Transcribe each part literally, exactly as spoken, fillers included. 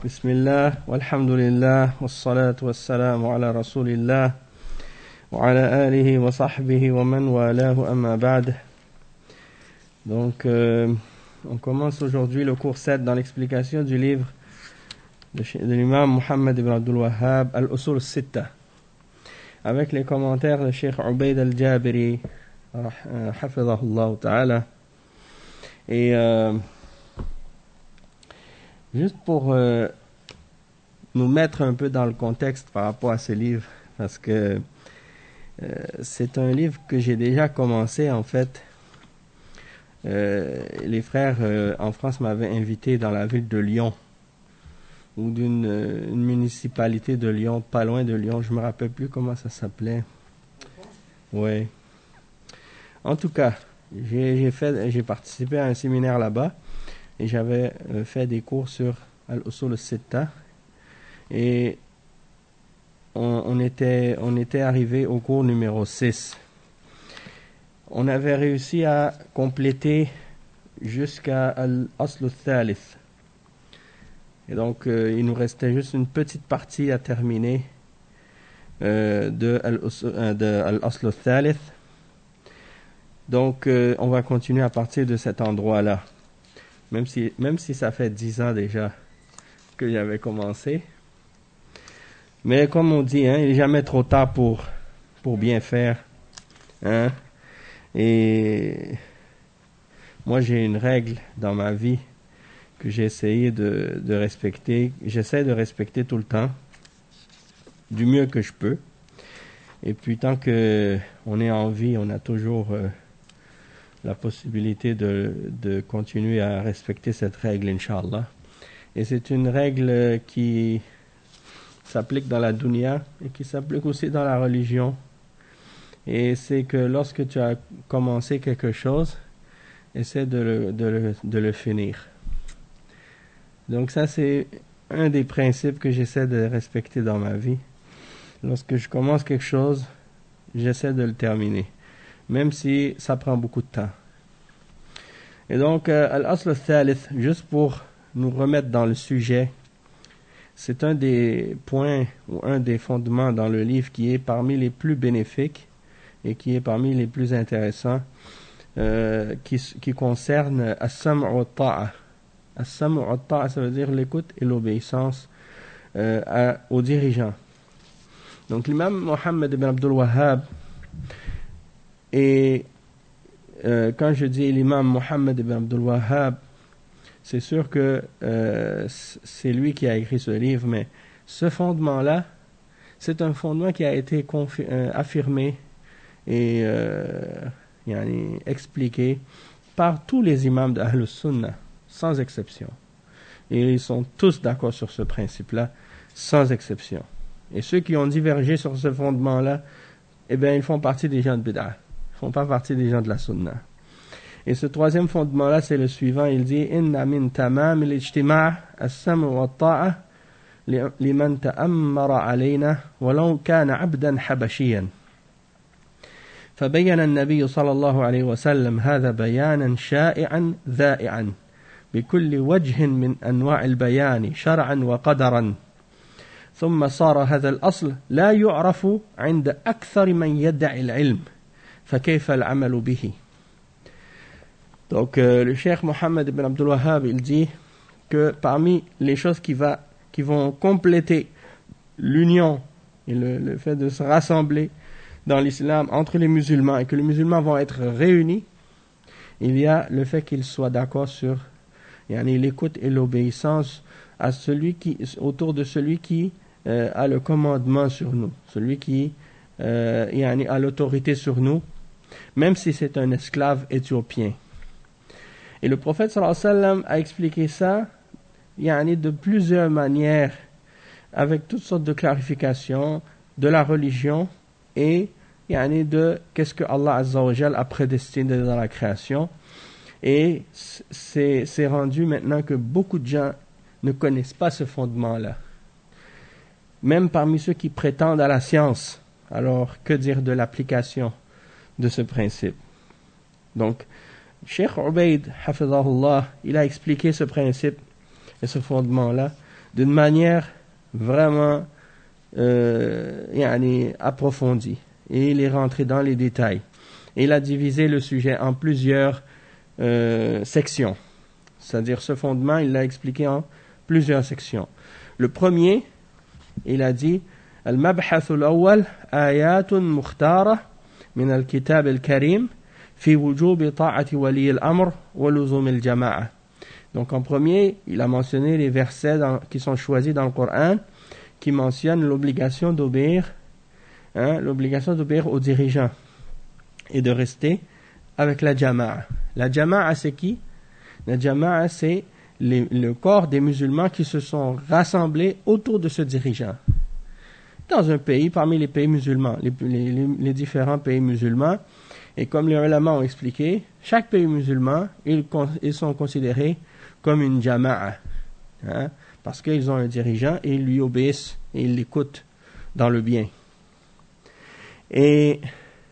Bismillah, walhamdulillah, wassalatu wassalamu ala rasulillah, wa ala alihi wa sahbihi wa man walahu amma ba'd. Donc, euh, on commence aujourd'hui le cours sept dans l'explication du livre de, de l'imam Muhammad ibn Abdul Wahhab, Al-Usul al-Sitta, avec les commentaires de Cheikh Ubayd al-Jabiri, hafidhahullah ta'ala. Et euh, juste pour euh, nous mettre un peu dans le contexte par rapport à ce livre, parce que euh, c'est un livre que j'ai déjà commencé en fait. Euh, les frères euh, en France m'avaient invité dans la ville de Lyon, ou d'une euh, une municipalité de Lyon, pas loin de Lyon, je me rappelle plus comment ça s'appelait. Ouais. En tout cas, j'ai, j'ai, fait, j'ai participé à un séminaire là-bas et j'avais euh, fait des cours sur Al-Usul al-Sitta et on, on, était, on était arrivé au cours numéro six. On avait réussi à compléter jusqu'à Al-Asl al-Thalith. Et donc, euh, il nous restait juste une petite partie à terminer euh, de Al-Asl al-Thalith. Donc, euh, on va continuer à partir de cet endroit-là. Même si, même si ça fait dix ans déjà que j'avais commencé. Mais comme on dit, hein, il n'est jamais trop tard pour, pour bien faire. Hein? Et moi, j'ai une règle dans ma vie que j'ai essayé de, de respecter. J'essaie de respecter tout le temps, du mieux que je peux. Et puis, tant qu'on est en vie, on a toujours euh, la possibilité de, de continuer à respecter cette règle, Inch'Allah. Et c'est une règle qui s'applique dans la dunya et qui s'applique aussi dans la religion. Et c'est que lorsque tu as commencé quelque chose, essaie de le, de le, de le finir. Donc ça, c'est un des principes que j'essaie de respecter dans ma vie. Lorsque je commence quelque chose, j'essaie de le terminer, même si ça prend beaucoup de temps. Et donc, euh, Al-Asl al-Thalith, juste pour nous remettre dans le sujet, c'est un des points ou un des fondements dans le livre qui est parmi les plus bénéfiques et qui est parmi les plus intéressants, euh, qui, qui concerne As-Sam'u wa-Ta'a. As-Sam'u wa-Ta'a, ça veut dire l'écoute et l'obéissance euh, à, aux dirigeants. Donc l'imam Muhammad ibn Abdul Wahhab, et euh, quand je dis l'imam Muhammad ibn Abdul Wahhab, c'est sûr que euh, c'est lui qui a écrit ce livre, mais ce fondement-là, c'est un fondement qui a été confi- euh, affirmé et euh, yani, expliqué par tous les imams d'Ahl al-Sunnah, sans exception. Et ils sont tous d'accord sur ce principe-là, sans exception. Et ceux qui ont divergé sur ce fondement-là, eh bien, ils font partie des gens de Bid'ah. Ils ne font pas partie des gens de la Sunna. Et ce troisième fondement-là, c'est le suivant. Il dit « Inna min tamam al-ijtima' as-sam'u wa-ta'a liman ta'ammara alayna walau kana 'abdan habashiyan. فبين النبي صلى الله عليه وسلم هذا بيانا شائعا ذائعا بكل وجه من أنواع البيان شرعا وقدرا ثم صار هذا الأصل لا يعرف عند أكثر من يدعي العلم فكيف العمل به. » Donc euh, le cheikh Mohammed ibn Abdul Wahhab, il dit que parmi les choses qui, va, qui vont compléter l'union et le, le fait de se rassembler dans l'islam entre les musulmans et que les musulmans vont être réunis, il y a le fait qu'ils soient d'accord sur yani, l'écoute et l'obéissance à celui qui, autour de celui qui euh, a le commandement sur nous, celui qui euh, yani, a l'autorité sur nous, même si c'est un esclave éthiopien. Et le prophète sallallahu alayhi wa sallam a expliqué ça yani, de plusieurs manières, avec toutes sortes de clarifications de la religion et yani, de qu'est-ce que Allah Azza wa Jal a prédestiné dans la création. Et c'est, c'est rendu maintenant que beaucoup de gens ne connaissent pas ce fondement-là. Même parmi ceux qui prétendent à la science. Alors, que dire de l'application de ce principe? Donc, Cheikh Ubayd, hafidhahullah, il a expliqué ce principe et ce fondement-là d'une manière vraiment euh, yani, approfondie. Et il est rentré dans les détails. Et il a divisé le sujet en plusieurs euh, sections. C'est-à-dire ce fondement, il l'a expliqué en plusieurs sections. Le premier, il a dit المبحث الأول آيات مختارة من الكتاب الكريم في وجوب طاعة ولي الأمر ولزوم الجماعة. Donc en premier, il a mentionné les versets dans, qui sont choisis dans le Coran qui mentionnent l'obligation d'obéir, hein, l'obligation d'obéir aux dirigeants et de rester avec la jama'a. La jama'a, c'est qui? La jama'a, c'est les, le corps des musulmans qui se sont rassemblés autour de ce dirigeant. Dans un pays, parmi les pays musulmans, les, les, les différents pays musulmans, et comme les ulama ont expliqué, chaque pays musulman, ils, ils sont considérés comme une jama'a, hein, parce qu'ils ont un dirigeant et ils lui obéissent et ils l'écoutent dans le bien. Et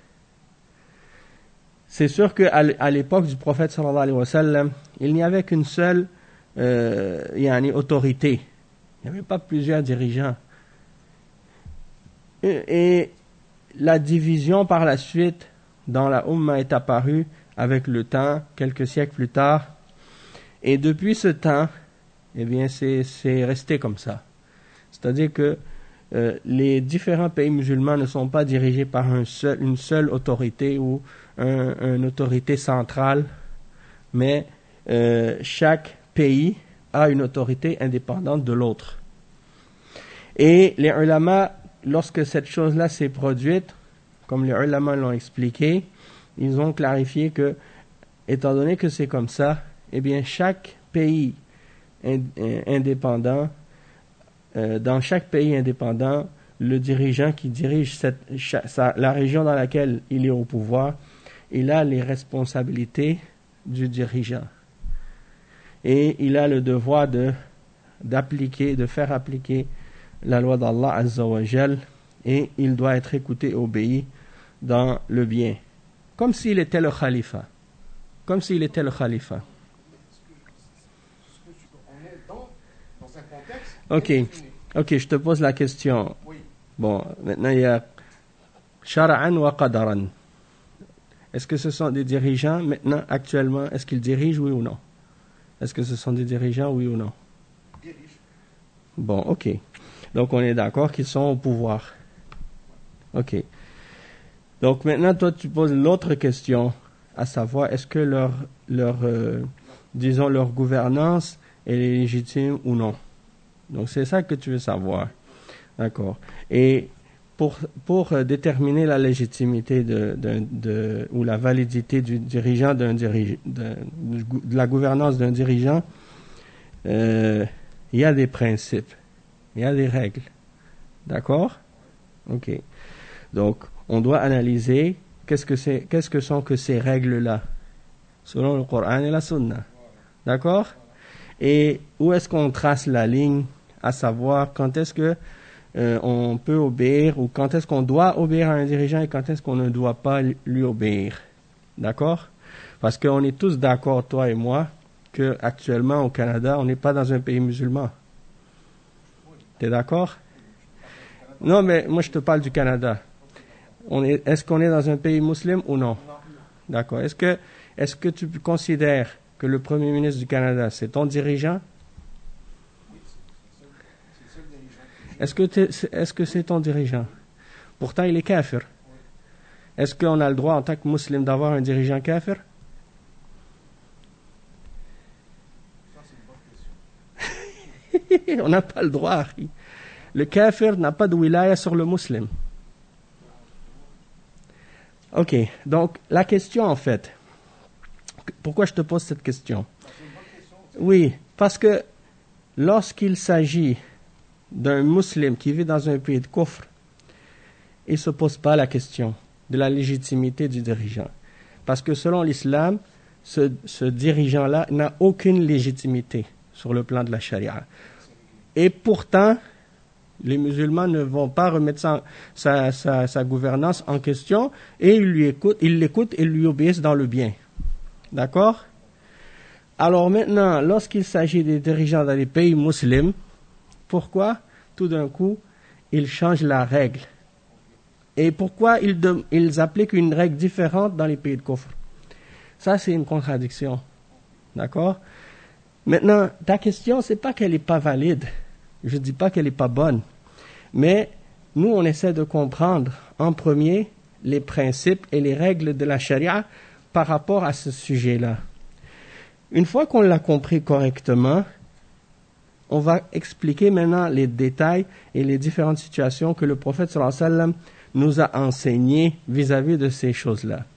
c'est sûr qu'à à l'époque du prophète sallallahu alayhi wa sallam, il n'y avait qu'une seule euh, yani, autorité. Il n'y avait pas plusieurs dirigeants. Et, et la division par la suite dans la Ummah est apparue avec le temps, quelques siècles plus tard. Et depuis ce temps, eh bien, c'est, c'est resté comme ça. C'est-à-dire que euh, les différents pays musulmans ne sont pas dirigés par un seul, une seule autorité ou un, une autorité centrale, mais euh, chaque pays a une autorité indépendante de l'autre. Et les ulama, lorsque cette chose-là s'est produite, comme les ulama l'ont expliqué, ils ont clarifié que, étant donné que c'est comme ça, eh bien, chaque pays indépendant, euh, dans chaque pays indépendant, le dirigeant qui dirige cette, sa, la région dans laquelle il est au pouvoir, il a les responsabilités du dirigeant. Et il a le devoir de, d'appliquer, de faire appliquer la loi d'Allah Azza wa Jal, et il doit être écouté et obéi dans le bien. Comme s'il était le khalifa. Comme s'il était le khalifa. Ok, ok, je te pose la question. Bon, maintenant il y a Shara'an wa Qadaran. Est-ce que ce sont des dirigeants maintenant, actuellement, est-ce qu'ils dirigent, oui ou non? Est-ce que ce sont des dirigeants, oui ou non? Bon, ok. Donc on est d'accord qu'ils sont au pouvoir. Ok. Donc maintenant, toi, tu poses l'autre question, à savoir, est-ce que leur, leur euh, disons, leur gouvernance est légitime ou non? Donc c'est ça que tu veux savoir. D'accord. Et pour, pour euh, déterminer la légitimité de, de, de, ou la validité du dirigeant d'un dirige, de, de la gouvernance d'un dirigeant, euh, il y a des principes, il y a des règles. D'accord? Ok. Donc, on doit analyser qu'est-ce que c'est, qu'est-ce que sont que ces règles-là, selon le Coran et la Sunna. D'accord? Et où est-ce qu'on trace la ligne, à savoir quand est-ce que euh, on peut obéir ou quand est-ce qu'on doit obéir à un dirigeant et quand est-ce qu'on ne doit pas lui obéir. D'accord? Parce qu'on est tous d'accord, toi et moi, que actuellement au Canada, on n'est pas dans un pays musulman. T'es d'accord? Non, mais moi je te parle du Canada. On est, est-ce qu'on est dans un pays musulman ou non? D'accord. Est-ce que, est-ce que tu considères que le Premier ministre du Canada, c'est ton dirigeant? Est-ce que, est-ce que c'est ton dirigeant? Pourtant, il est kafir. Est-ce qu'on a le droit, en tant que musulman, d'avoir un dirigeant kafir? On n'a pas le droit. Le kafir n'a pas de wilaya sur le musulman. Ok, donc la question en fait, pourquoi je te pose cette question? Oui, parce que lorsqu'il s'agit d'un musulman qui vit dans un pays de kufr, il ne se pose pas la question de la légitimité du dirigeant. Parce que selon l'islam, ce, ce dirigeant-là n'a aucune légitimité sur le plan de la charia. Et pourtant, les musulmans ne vont pas remettre sa, sa, sa, sa gouvernance en question et ils lui écoutent, ils l'écoutent et lui obéissent dans le bien. D'accord? Alors maintenant, lorsqu'il s'agit des dirigeants dans les pays musulmans, pourquoi tout d'un coup ils changent la règle? Et pourquoi ils, de, ils appliquent une règle différente dans les pays de Kufr? Ça, c'est une contradiction. D'accord? Maintenant, ta question, c'est pas qu'elle n'est pas valide. Je ne dis pas qu'elle n'est pas bonne. Mais nous, on essaie de comprendre en premier les principes et les règles de la charia par rapport à ce sujet-là. Une fois qu'on l'a compris correctement, on va expliquer maintenant les détails et les différentes situations que le prophète sallallahu alayhi wa sallam nous a enseignées vis-à-vis de ces choses-là.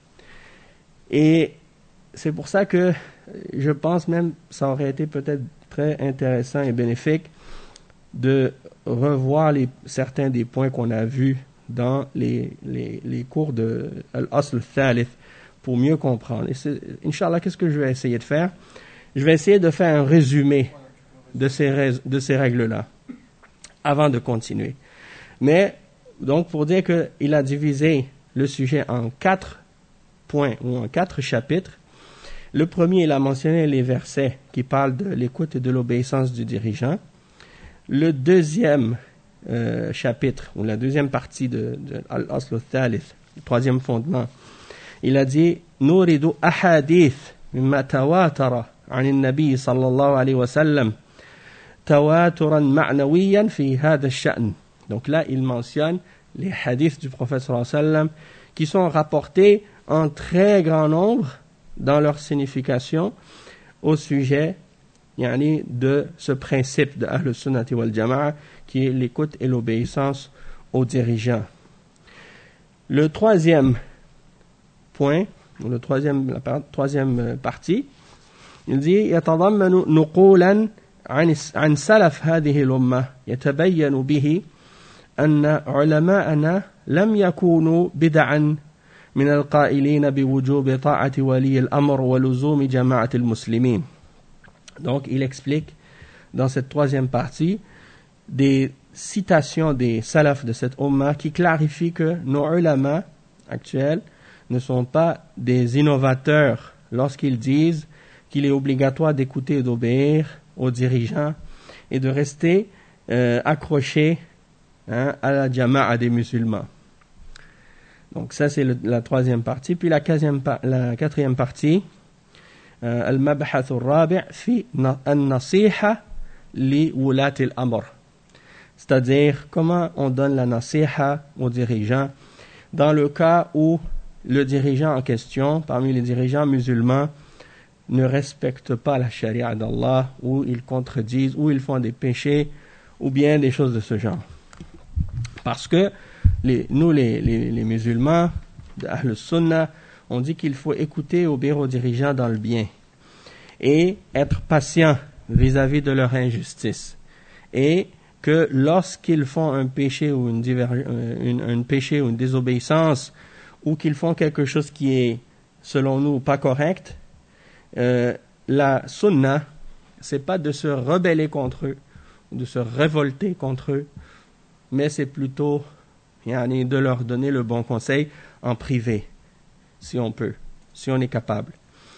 Et c'est pour ça que je pense même que ça aurait été peut-être très intéressant et bénéfique de revoir les, certains des points qu'on a vus dans les, les, les cours de Al-Asl al-Thalith pour mieux comprendre. Et c'est, Inch'Allah, qu'est-ce que je vais essayer de faire? Je vais essayer de faire un résumé de ces, de ces règles-là avant de continuer. Mais, donc, pour dire qu'il a divisé le sujet en quatre points ou en quatre chapitres. Le premier, il a mentionné les versets qui parlent de l'écoute et de l'obéissance du dirigeant. Le deuxième euh, chapitre, ou la deuxième partie de, de Al-Asl al-Thalith, le troisième fondement, il a dit « Nouridu ahadith mimma tawatara an al-Nabi sallallahu alayhi wa sallam tawaturan ma'nawiyan fi hadha al-sha'n » Donc là, il mentionne les hadiths du prophète sallallahu alayhi wa sallam qui sont rapportés en très grand nombre dans leur signification au sujet yani, de ce principe de Ahl Sunnati wal Jama'a qui est l'écoute et l'obéissance aux dirigeants. Le troisième point, le troisième, la troisième partie, il dit يتضمن نقولا عن عن سلف هذه الأمة يتبين به أن علماءنا لم يكونوا بدعا من القائلين بوجوب طاعة ولي الأمر ولزوم جماعة المسلمين. Donc, il explique dans cette troisième partie des citations des salafs de cette umma qui clarifient que nos ulama actuels ne sont pas des innovateurs lorsqu'ils disent qu'il est obligatoire d'écouter et d'obéir aux dirigeants et de rester euh, accrochés hein, à la jama'a des musulmans. Donc ça c'est le, la troisième partie. Puis la quatrième, la quatrième partie, euh, al-mabhath al-rabi' fi an-nasiha li wulat al-amr. C'est-à-dire comment on donne la nasiha aux dirigeants dans le cas où le dirigeant en question, parmi les dirigeants musulmans, ne respectent pas la charia d'Allah, ou ils contredisent, ou ils font des péchés, ou bien des choses de ce genre. Parce que les, nous, les, les, les musulmans d'Ahl Sunnah, on dit qu'il faut écouter et obéir aux dirigeants dans le bien, et être patient vis-à-vis de leur injustice, et que lorsqu'ils font un péché ou une, diverg... une, une péché ou une désobéissance, ou qu'ils font quelque chose qui est, selon nous, pas correct, euh, la sunna, c'est pas de se rebeller contre eux, de se révolter contre eux, mais c'est plutôt yani, de leur donner le bon conseil en privé, si on peut, si on est capable.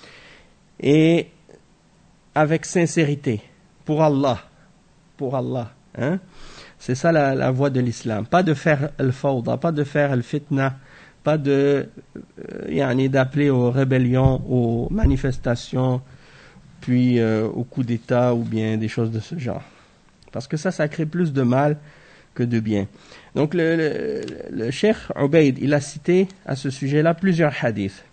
Et avec sincérité, pour Allah, pour Allah. Hein? C'est ça la, la voie de l'islam. Pas de faire al-fawda, pas de faire al-fitna, pas de euh, yani, d'appeler aux rébellions, aux manifestations, puis euh, aux coups d'État ou bien des choses de ce genre. Parce que ça, ça crée plus de mal que de bien. Donc le, le, le cheikh Ubayd, il a cité à ce sujet-là plusieurs hadiths.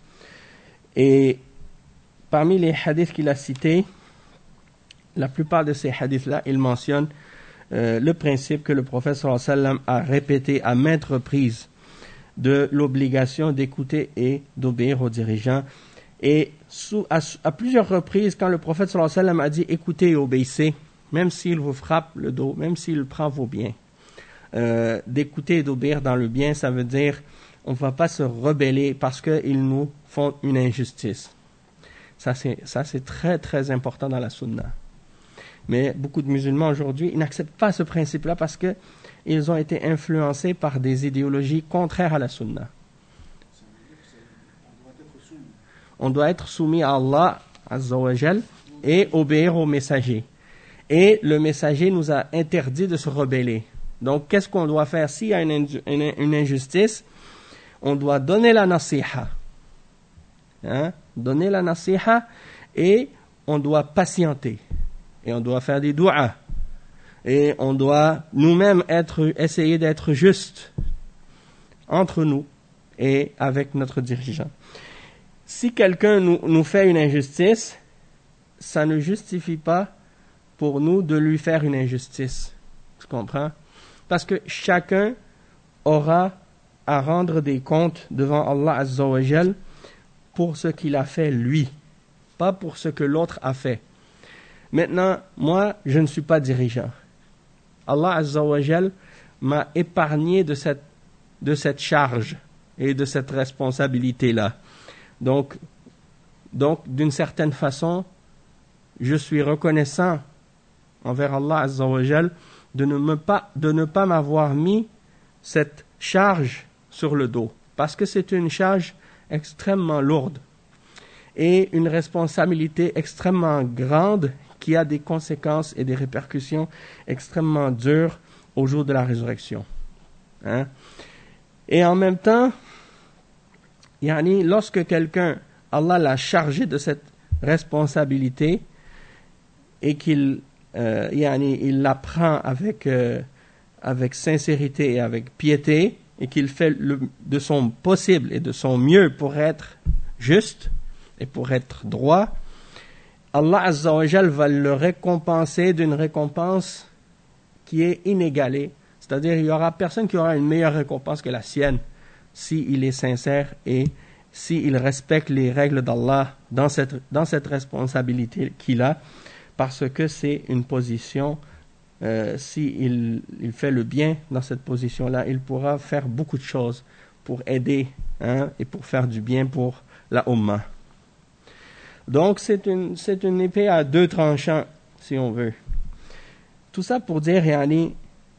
Et parmi les hadiths qu'il a cités, la plupart de ces hadiths-là, il mentionne euh, le principe que le prophète sallallahu alayhi wa sallam a répété à maintes reprises de l'obligation d'écouter et d'obéir aux dirigeants. Et sous, à, à plusieurs reprises, quand le prophète sallallahu alayhi wa sallam a dit écoutez et obéissez, même s'il vous frappe le dos, même s'il prend vos biens, euh, d'écouter et d'obéir dans le bien, ça veut dire on ne va pas se rebeller parce qu'ils nous font une injustice. Ça c'est, ça, c'est très très important dans la sunna. Mais beaucoup de musulmans aujourd'hui, ils n'acceptent pas ce principe-là parce qu'ils ont été influencés par des idéologies contraires à la sunna. On doit être soumis à Allah, Azza wa Jal, et obéir aux messagers. Et le messager nous a interdit de se rebeller. Donc, qu'est-ce qu'on doit faire s'il y a une, une, une injustice? On doit donner la nasiha. Hein? Donner la nasiha et on doit patienter. Et on doit faire des du'as. Et on doit nous-mêmes être, essayer d'être justes entre nous et avec notre dirigeant. Si quelqu'un nous, nous fait une injustice, ça ne justifie pas pour nous de lui faire une injustice. Tu comprends? Parce que chacun aura à rendre des comptes devant Allah Azza wa Jal pour ce qu'il a fait lui, pas pour ce que l'autre a fait. Maintenant, moi, je ne suis pas dirigeant. Allah Azza wa Jal m'a épargné de cette, de cette charge et de cette responsabilité-là. Donc, donc, d'une certaine façon, je suis reconnaissant envers Allah Azza wa Jal de ne, me pas, de ne pas m'avoir mis cette charge sur le dos. Parce que c'est une charge extrêmement lourde et une responsabilité extrêmement grande qui a des conséquences et des répercussions extrêmement dures au jour de la résurrection. Hein? Et en même temps, yani, lorsque quelqu'un, Allah l'a chargé de cette responsabilité et qu'il euh, yani, il la prend avec, euh, avec sincérité et avec piété et qu'il fait le, de son possible et de son mieux pour être juste et pour être droit, Allah Azza wa Jal va le récompenser d'une récompense qui est inégalée. C'est-à-dire, il n'y aura personne qui aura une meilleure récompense que la sienne s'il est sincère et s'il respecte les règles d'Allah dans cette, dans cette responsabilité qu'il a, parce que c'est une position, euh, s'il il fait le bien dans cette position-là, il pourra faire beaucoup de choses pour aider hein, et pour faire du bien pour la Ummah. Donc, c'est une, c'est une épée à deux tranchants, si on veut. Tout ça pour dire, yani,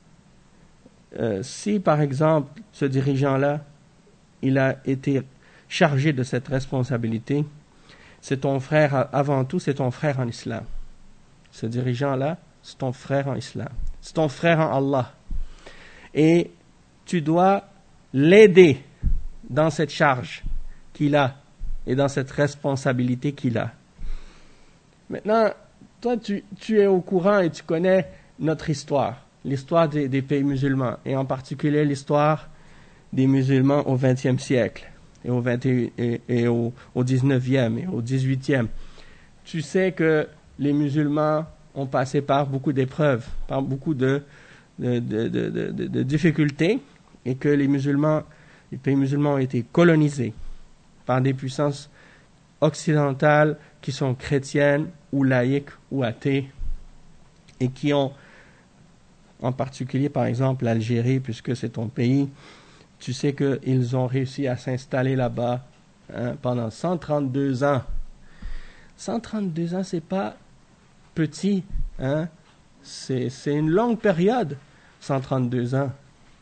euh, si par exemple, ce dirigeant-là, il a été chargé de cette responsabilité, c'est ton frère, avant tout, c'est ton frère en islam. Ce dirigeant-là, c'est ton frère en islam. C'est ton frère en Allah. Et tu dois l'aider dans cette charge qu'il a et dans cette responsabilité qu'il a. Maintenant, toi, tu, tu es au courant et tu connais notre histoire, l'histoire des, des pays musulmans, et en particulier l'histoire des musulmans au vingtième siècle, et au, vingt et, et, et au, au dix-neuvième et au dix-huitième. Tu sais que les musulmans ont passé par beaucoup d'épreuves, par beaucoup de, de, de, de, de, de difficultés, et que les musulmans, les pays musulmans ont été colonisés par des puissances occidentales qui sont chrétiennes ou laïques ou athées et qui ont, en particulier par exemple l'Algérie, puisque c'est ton pays, tu sais qu'ils ont réussi à s'installer là-bas hein, pendant cent trente-deux ans. cent trente-deux ans, c'est pas petit, hein? c'est, c'est une longue période, cent trente-deux ans.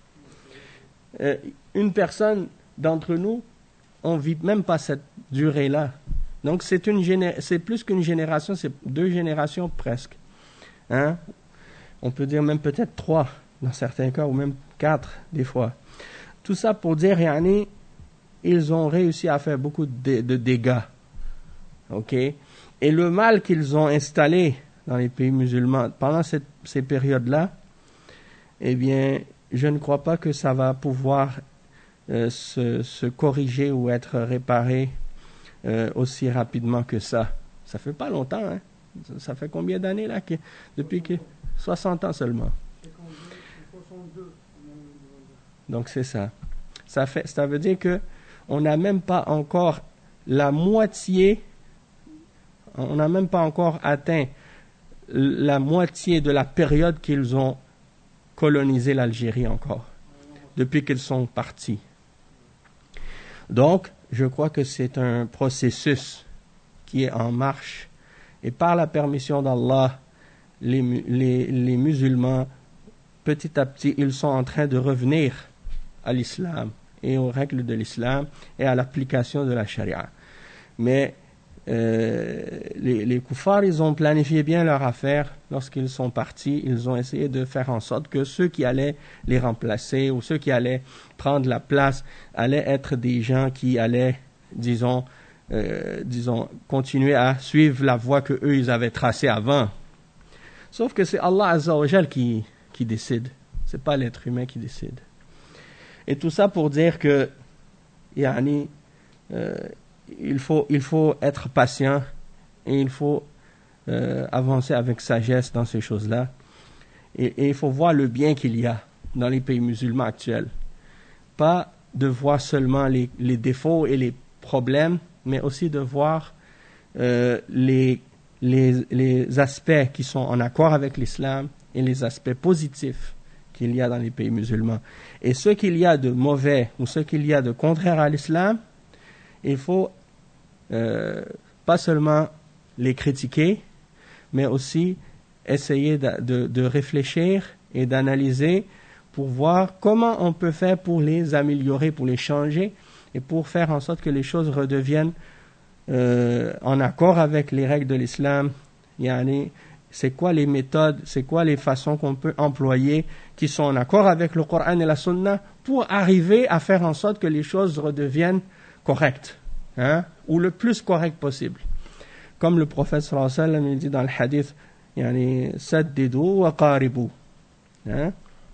Euh, une personne d'entre nous, on ne vit même pas cette durée-là. Donc, c'est, une géné- c'est plus qu'une génération, c'est deux générations presque. Hein? On peut dire même peut-être trois, dans certains cas, ou même quatre, des fois. Tout ça pour dire, yani, ils ont réussi à faire beaucoup de, de dégâts. OK? Et le mal qu'ils ont installé dans les pays musulmans pendant cette, ces périodes-là, eh bien, je ne crois pas que ça va pouvoir Euh, se, se corriger ou être réparé euh, aussi rapidement que ça. Ça fait pas longtemps, hein? Ça, ça fait combien d'années là que, depuis que soixante ans seulement. Donc c'est ça. Ça fait, ça veut dire que on n'a même pas encore la moitié, on n'a même pas encore atteint la moitié de la période qu'ils ont colonisé l'Algérie encore, depuis qu'ils sont partis. Donc, je crois que c'est un processus qui est en marche. Et par la permission d'Allah, les, les, les musulmans, petit à petit, ils sont en train de revenir à l'islam et aux règles de l'islam et à l'application de la charia. Mais euh, les, les koufars, ils ont planifié bien leur affaire. Lorsqu'ils sont partis, ils ont essayé de faire en sorte que ceux qui allaient les remplacer ou ceux qui allaient prendre la place allaient être des gens qui allaient, disons, euh, disons, continuer à suivre la voie que eux ils avaient tracée avant. Sauf que c'est Allah Azza wa Jal qui, qui décide. C'est pas l'être humain qui décide. Et tout ça pour dire que, yani, euh, il faut, il faut être patient et il faut euh, avancer avec sagesse dans ces choses-là. Et, et il faut voir le bien qu'il y a dans les pays musulmans actuels. Pas de voir seulement les, les défauts et les problèmes, mais aussi de voir euh, les, les, les aspects qui sont en accord avec l'islam et les aspects positifs qu'il y a dans les pays musulmans. Et ce qu'il y a de mauvais ou ce qu'il y a de contraire à l'islam, il faut euh, pas seulement les critiquer, mais aussi essayer de, de, de réfléchir et d'analyser pour voir comment on peut faire pour les améliorer, pour les changer et pour faire en sorte que les choses redeviennent euh, en accord avec les règles de l'islam. Yani, c'est quoi les méthodes, c'est quoi les façons qu'on peut employer qui sont en accord avec le Coran et la Sunna pour arriver à faire en sorte que les choses redeviennent correctes. Hein, ou le plus correct possible. Comme le prophète sallallahu alayhi wa sallam il dit dans le hadith, yani saddidu wa qaribu. Hein?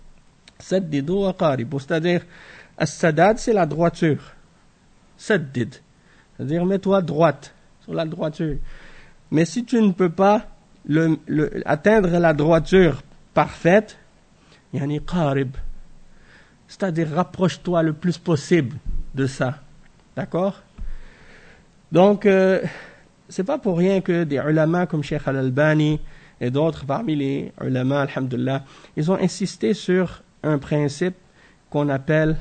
Saddidu wa qaribu, c'est-à-dire as-sadad c'est la droiture. Saddid, c'est-à-dire mets-toi droite, sur la droiture. Mais si tu ne peux pas le, le, atteindre la droiture parfaite, yani qarib, c'est-à-dire rapproche-toi le plus possible de ça. D'accord? Donc, euh, c'est pas pour rien que des ulama comme Cheikh Al-Albani et d'autres parmi les ulama, alhamdulillah, ils ont insisté sur un principe qu'on appelle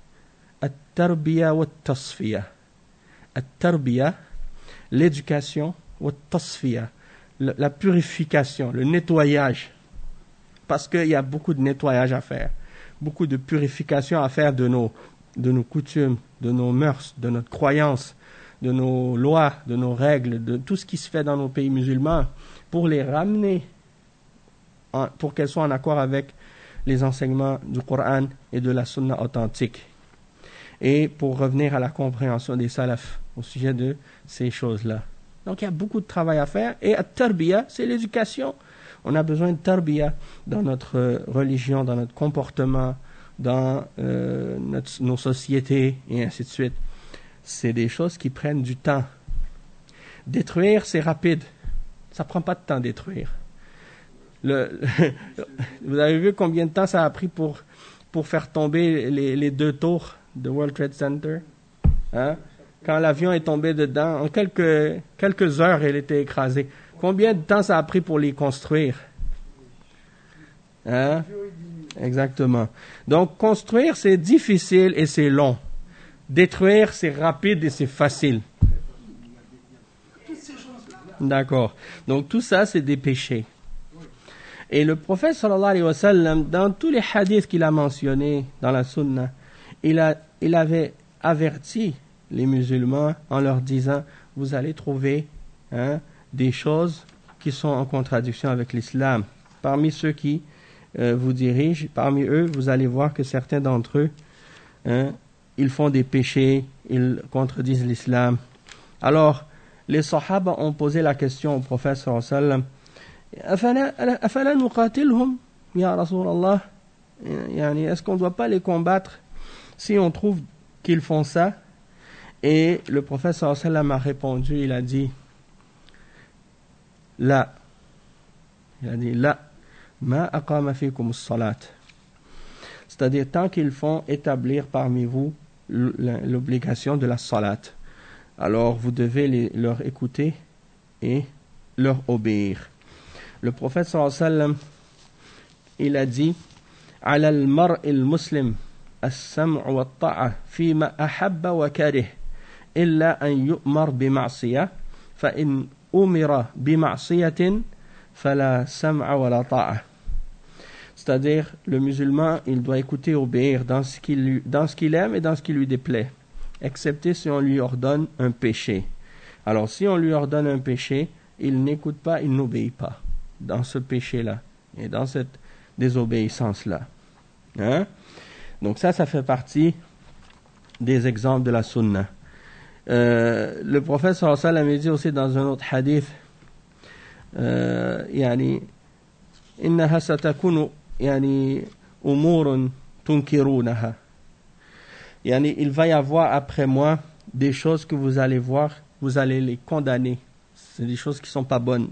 at-tarbiya wa at-tasfiya. At-tarbiya, l'éducation, wa at-tasfiya, la purification, le nettoyage. Parce qu'il y a beaucoup de nettoyage à faire, beaucoup de purification à faire de nos, de nos coutumes, de nos mœurs, de notre croyance, de nos lois, de nos règles, de tout ce qui se fait dans nos pays musulmans, pour les ramener, en, pour qu'elles soient en accord avec les enseignements du Coran et de la Sunna authentique. Et pour revenir à la compréhension des salafs au sujet de ces choses-là. Donc il y a beaucoup de travail à faire. Et at-tarbiya, c'est l'éducation. On a besoin de tarbiya dans notre religion, dans notre comportement, dans euh, notre, nos sociétés, et ainsi de suite. C'est des choses qui prennent du temps. Détruire, c'est rapide. Ça ne prend pas de temps détruire. Le, vous avez vu combien de temps ça a pris pour, pour faire tomber les, les deux tours de World Trade Center? Hein? Quand l'avion est tombé dedans, en quelques, quelques heures, il était écrasé. Combien de temps ça a pris pour les construire? Hein? Exactement. Donc, construire, c'est difficile et c'est long. Détruire, c'est rapide et c'est facile. D'accord. Donc, tout ça, c'est des péchés. Et le prophète, sallallahu alayhi wa sallam, dans tous les hadiths qu'il a mentionnés dans la sunna, il, a, il avait averti les musulmans en leur disant, vous allez trouver hein, des choses qui sont en contradiction avec l'islam. Parmi ceux qui euh, vous dirigent, parmi eux, vous allez voir que certains d'entre eux, hein, ils font des péchés, ils contredisent l'islam. Alors, les sahaba ont posé la question au prophète sallallahu alayhi wa sallam, Afala nuqatilhum, ya Rasulallah, est-ce qu'on ne doit pas les combattre si on trouve qu'ils font ça? Et le prophète sallallahu alayhi wa sallam a répondu, il a dit, La, il a dit, La, ma aqama fikum as-salat. C'est-à-dire, tant qu'ils font établir parmi vous l'obligation de la salat, alors vous devez les, leur écouter et leur obéir. Le prophète sallallahu alayhi wa sallam, il a dit, Ala al-mar'i al-muslim as-sam'u wa at-ta'a fima ahabba wa karih illa an yu'mar bi ma'siyah fa in umira bi ma'siyatin fala sam'a wa la ta'a. C'est-à-dire, le musulman, il doit écouter et obéir dans ce qu'il, dans ce qu'il aime et dans ce qui lui déplaît, excepté si on lui ordonne un péché. Alors si on lui ordonne un péché, il n'écoute pas, il n'obéit pas dans ce péché-là et dans cette désobéissance-là. Hein? Donc ça, ça fait partie des exemples de la sunna. Euh, le prophète sallallahu alayhi wa sallam dit aussi dans un autre hadith, euh, yani, innaha satakunu yani umurun tunkirunaha. Yani, il va y avoir après moi des choses que vous allez voir, vous allez les condamner. C'est des choses qui sont pas bonnes.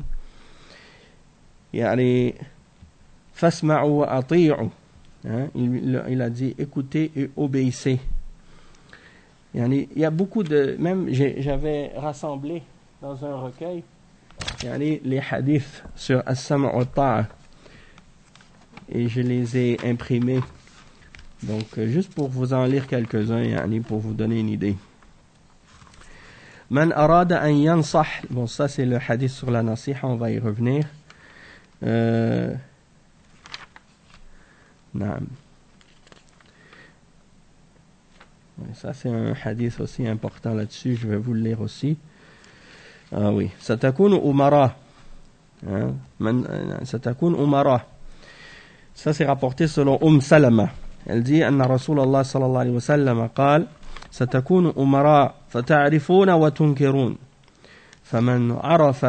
Yani, fasma'u wa ati'u. Hein? Il, il a dit écoutez et obéissez. Yani, il y a beaucoup de, même j'ai, j'avais rassemblé dans un recueil yani, les hadiths sur as-sam' wa ta'a et je les ai imprimés. Donc juste pour vous en lire quelques-uns yani, pour vous donner une idée. Man arada an yansah, bon ça c'est le hadith sur la nasiha, on va y revenir. Euh, naam. Ça c'est un hadith aussi important là-dessus, je vais vous le lire aussi. Ah oui, satakun umara. Satakun umara. Ça c'est rapporté selon Umm Salama. Elle dit anna Rasulullah sallallahu alayhi wa sallam قال ستكون أمراء فتعرفون وتنكرون فمن عرف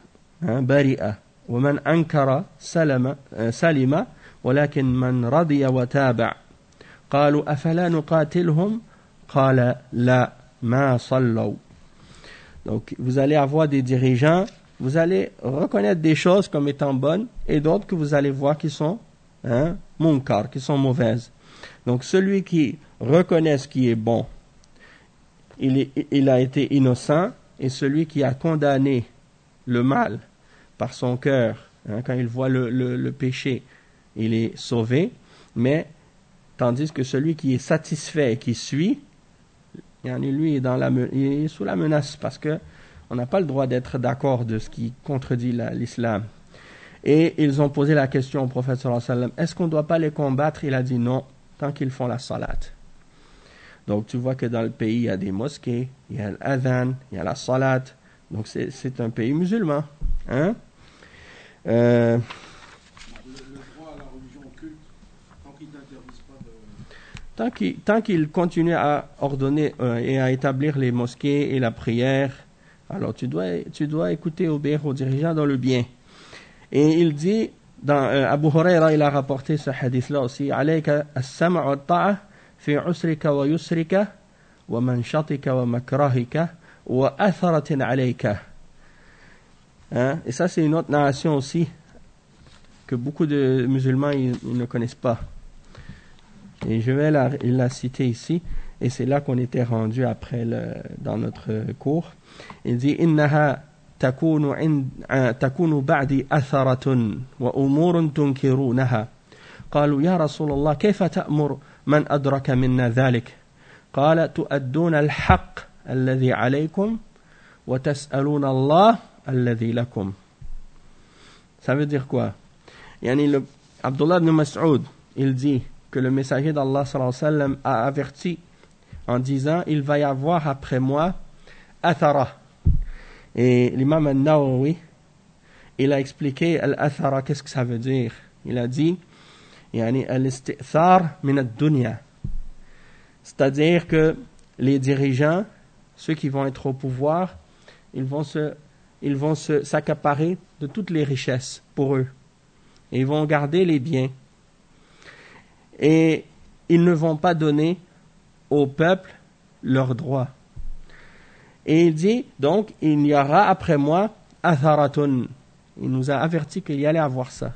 برئ ومن أنكر سلم سلم ولكن من رضي وتابع قالوا أفلا نقاتلهم قال لا ما صلوا. Donc vous allez avoir des dirigeants, vous allez reconnaître des choses comme étant bonnes et d'autres que vous allez voir qui sont hein, munkar, qui sont mauvaises. Donc celui qui reconnaît ce qui est bon, il, est, il a été innocent, et celui qui a condamné le mal par son cœur, hein, quand il voit le, le, le péché, il est sauvé, mais tandis que celui qui est satisfait et qui suit, lui est, dans la, il est sous la menace parce que on n'a pas le droit d'être d'accord de ce qui contredit la, l'islam. Et ils ont posé la question au prophète sallallahu alayhi wa sallam, est-ce qu'on ne doit pas les combattre? Il a dit non, tant qu'ils font la salat. Donc tu vois que dans le pays il y a des mosquées, il y a l'adhan, il y a la salat. Donc c'est, c'est un pays musulman. Hein? Euh, le, le droit à la religion occulte, tant qu'ils n'interdisent pas de... Tant qu'il, tant qu'il continue à ordonner euh, et à établir les mosquées et la prière, alors tu dois, tu dois écouter, obéir aux dirigeants dans le bien. Et il dit, dans euh, Abu Huraira, il a rapporté ce hadith-là aussi, alayka as-sam' wa ta'a fi usrika wa yusrika wa manshatika wa makrahika wa atharatin alayka. Hein? Et ça, c'est une autre narration aussi que beaucoup de musulmans ils, ils ne connaissent pas. Et je vais la, la citer ici, et c'est là qu'on était rendu après le, dans notre cours. Il dit innaha takunu in takunu ba'di atharatun wa umurun tunkirunaha. قالوا يا رسول الله كيف تأمر من أدرك منا ذلك؟ قال تؤدون الحق الذي عليكم وتسألون الله الذي لكم. Ça veut dire quoi? Yani le Abdullah ibn Mas'ud, il dit que le messager d'Allah sallallahu alayhi wa sallam a averti en disant il va y avoir après moi athara. Et l'imam al-Nawawi il a expliqué al-athara, qu'est-ce que ça veut dire? Il a dit yani al-istithar min ad-dunya, c'est-à-dire que les dirigeants, ceux qui vont être au pouvoir, ils vont se ils vont se s'accaparer de toutes les richesses pour eux et ils vont garder les biens. Et ils ne vont pas donner au peuple leurs droits. Et il dit, donc, il y aura après moi atharatun. Il nous a averti qu'il y allait avoir ça.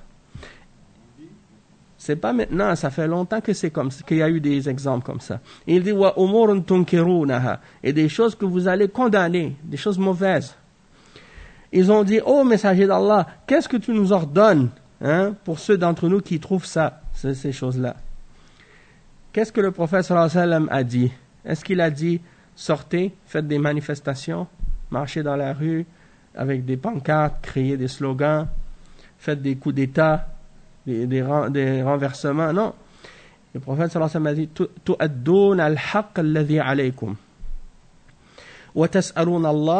C'est pas maintenant, ça fait longtemps que c'est comme ça, qu'il y a eu des exemples comme ça. Et il dit, wa umurun tunkirunaha. Et des choses que vous allez condamner, des choses mauvaises. Ils ont dit, oh messager d'Allah, qu'est-ce que tu nous ordonnes hein, pour ceux d'entre nous qui trouvent ça, ces, ces choses-là? Qu'est-ce que le prophète sallallahu alayhi wa sallam a dit? Est-ce qu'il a dit, sortez, faites des manifestations, marchez dans la rue avec des pancartes, criez des slogans, faites des coups d'état, des, des, des renversements? Non. Le prophète sallallahu alayhi wa sallam a dit, tu'addoun al-haqq alladhi alaykum wa tas'aloun Allah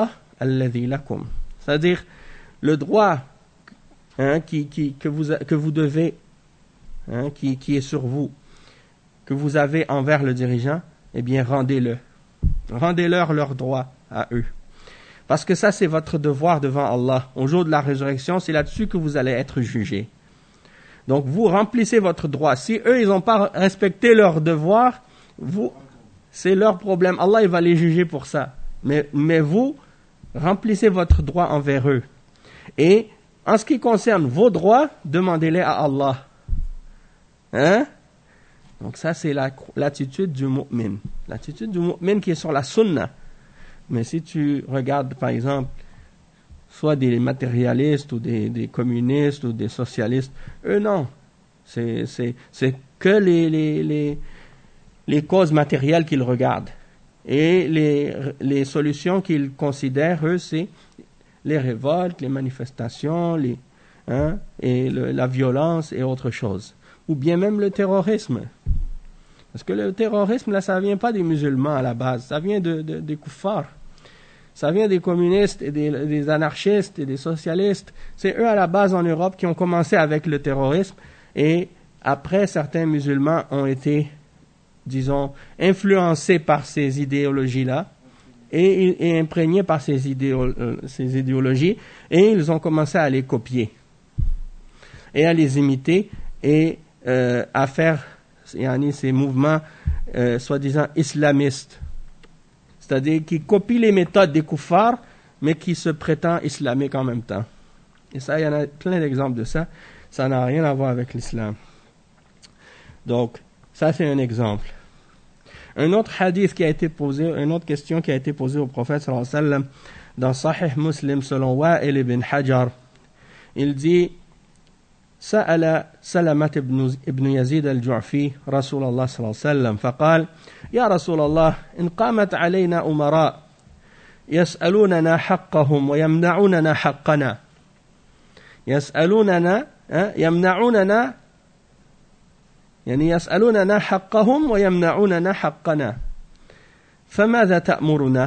alladhi lakum. C'est-à-dire le droit hein, qui, qui, que, vous, que vous devez, hein, qui, qui est sur vous, que vous avez envers le dirigeant, eh bien rendez-le. Rendez-leur leurs droits à eux. Parce que ça, c'est votre devoir devant Allah. Au jour de la résurrection, c'est là-dessus que vous allez être jugés. Donc, vous remplissez votre droit. Si eux, ils n'ont pas respecté leur devoir, vous, c'est leur problème. Allah, il va les juger pour ça. Mais, mais vous, remplissez votre droit envers eux. Et, en ce qui concerne vos droits, demandez-les à Allah. Hein? Donc, ça, c'est la, l'attitude du mu'min. L'attitude du mu'min qui est sur la sunnah. Mais si tu regardes, par exemple, soit des matérialistes ou des, des communistes ou des socialistes, eux non. C'est, c'est, c'est que les, les, les, les causes matérielles qu'ils regardent. Et les, les solutions qu'ils considèrent, eux, c'est les révoltes, les manifestations, les, hein, et le, la violence et autre chose. Ou bien même le terrorisme. Parce que le terrorisme, là, ça ne vient pas des musulmans à la base, ça vient de, de, des kuffars. Ça vient des communistes et des, des anarchistes et des socialistes. C'est eux à la base en Europe qui ont commencé avec le terrorisme et après certains musulmans ont été, disons, influencés par ces idéologies-là et, et imprégnés par ces, idéo, ces idéologies et ils ont commencé à les copier et à les imiter et euh, à faire yani, ces mouvements euh, soi-disant islamistes. C'est-à-dire qui copient les méthodes des kuffars, mais qui se prétendent islamiques en même temps. Et ça, il y en a plein d'exemples de ça. Ça n'a rien à voir avec l'islam. Donc, ça c'est un exemple. Un autre hadith qui a été posé, une autre question qui a été posée au prophète sallallahu alayhi wa sallam dans Sahih Muslim selon Wa'il ibn Hajar. Il dit سأل سلمة بن ابن يزيد الجعفي رسول الله صلى الله عليه وسلم فقال يا رسول الله إن قامت علينا أمراء يسألوننا حقهم ويمنعوننا حقنا يسألوننا يمنعوننا يعني يسألوننا حقهم ويمنعوننا حقنا فماذا تأمرنا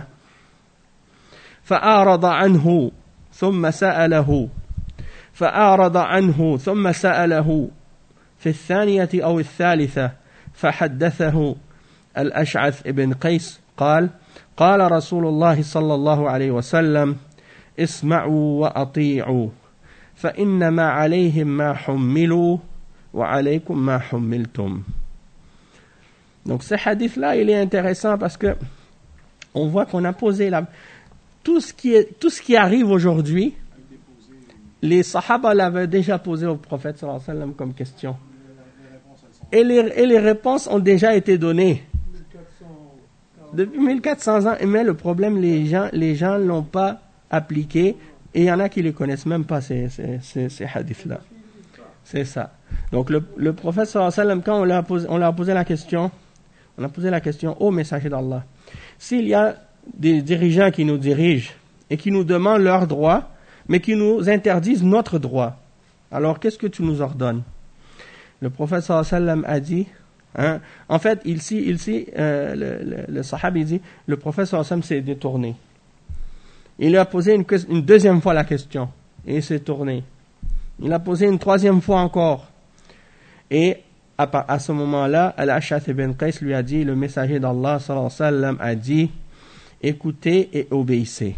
فأعرض عنه ثم سأله فأعرض عنه ثم سأله في الثانية أو الثالثة فحدثه الأشعث بن قيس قال قال رسول الله صلى الله عليه وسلم اسمعوا وأطيعوا فإنما عليهم ما حملوا وعليكم ما حملتم. Donc ce hadith-là, il est intéressant parce que on voit qu'on a posé la... tout ce qui est... tout ce qui arrive aujourd'hui. Les Sahaba l'avaient déjà posé au prophète sallallahu alayhi wa sallam comme question. Et les, et les réponses ont déjà été données. Depuis mille quatre cents ans, mais le problème, les gens les gens l'ont pas appliqué et il y en a qui ne les connaissent même pas, ces, ces, ces, ces hadiths-là. C'est ça. Donc le, le prophète sallallahu alayhi wa sallam, quand on leur a posé, on leur a posé la question, on a posé la question au messager d'Allah. S'il y a des dirigeants qui nous dirigent et qui nous demandent leurs droits, mais qui nous interdisent notre droit. Alors, qu'est-ce que tu nous ordonnes? Le prophète sallallahu alayhi wa sallam a dit, hein, en fait, ici, ici euh, le, le, le sahaba il dit, le prophète sallallahu alayhi wa sallam s'est détourné. Il lui a posé une, une deuxième fois la question, et il s'est tourné. Il a posé une troisième fois encore. Et à, à ce moment-là, Al-Ash'ath ibn Qais lui a dit, le messager d'Allah sallallahu alayhi wa sallam a dit, écoutez et obéissez.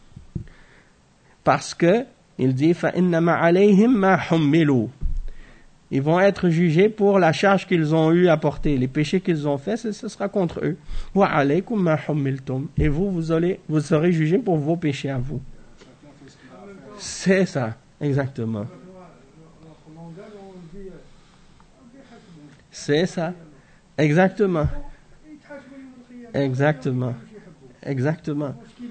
Parce que, il dit, فَإِنَّمَا عَلَيْهِمْ مَا حُمِّلُوا. Ils vont être jugés pour la charge qu'ils ont eu à porter. Les péchés qu'ils ont faits, ce, ce sera contre eux. وَعَلَيْكُمْ مَا حُمِّلْتُمْ. Et vous, vous, allez, vous serez jugés pour vos péchés à vous. C'est ça, exactement. C'est ça, exactement. Exactement. Exactement.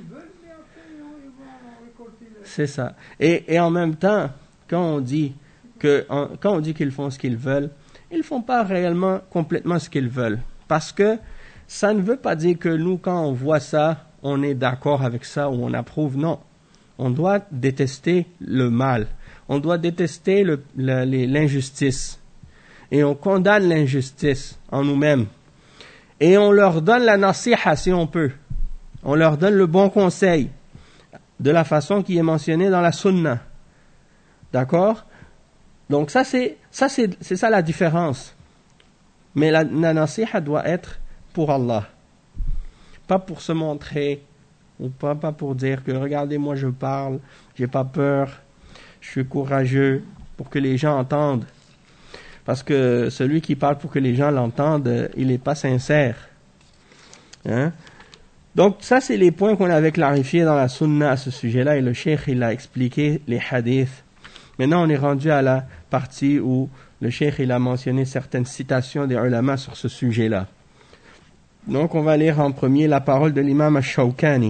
C'est ça. Et, et en même temps, quand on dit que, en, quand on dit qu'ils font ce qu'ils veulent, ils font pas réellement complètement ce qu'ils veulent. Parce que ça ne veut pas dire que nous, quand on voit ça, on est d'accord avec ça ou on approuve. Non. On doit détester le mal. On doit détester le, le, l'injustice. Et on condamne l'injustice en nous-mêmes. Et on leur donne la nasiha si on peut. On leur donne le bon conseil. de la façon qui est mentionnée dans la sunna. D'accord? Donc ça c'est ça c'est c'est ça la différence. Mais la, la nasiha doit être pour Allah. Pas pour se montrer, ou pas, pas pour dire que regardez moi je parle, j'ai pas peur, je suis courageux, pour que les gens entendent. Parce que celui qui parle pour que les gens l'entendent, il n'est pas sincère. Hein? Donc ça c'est les points qu'on avait clarifiés dans la sunna à ce sujet-là, et le cheikh il a expliqué les hadiths. Maintenant on est rendu à la partie où le cheikh il a mentionné certaines citations des ulama sur ce sujet-là. Donc on va lire en premier la parole de l'imam al-Shawkani.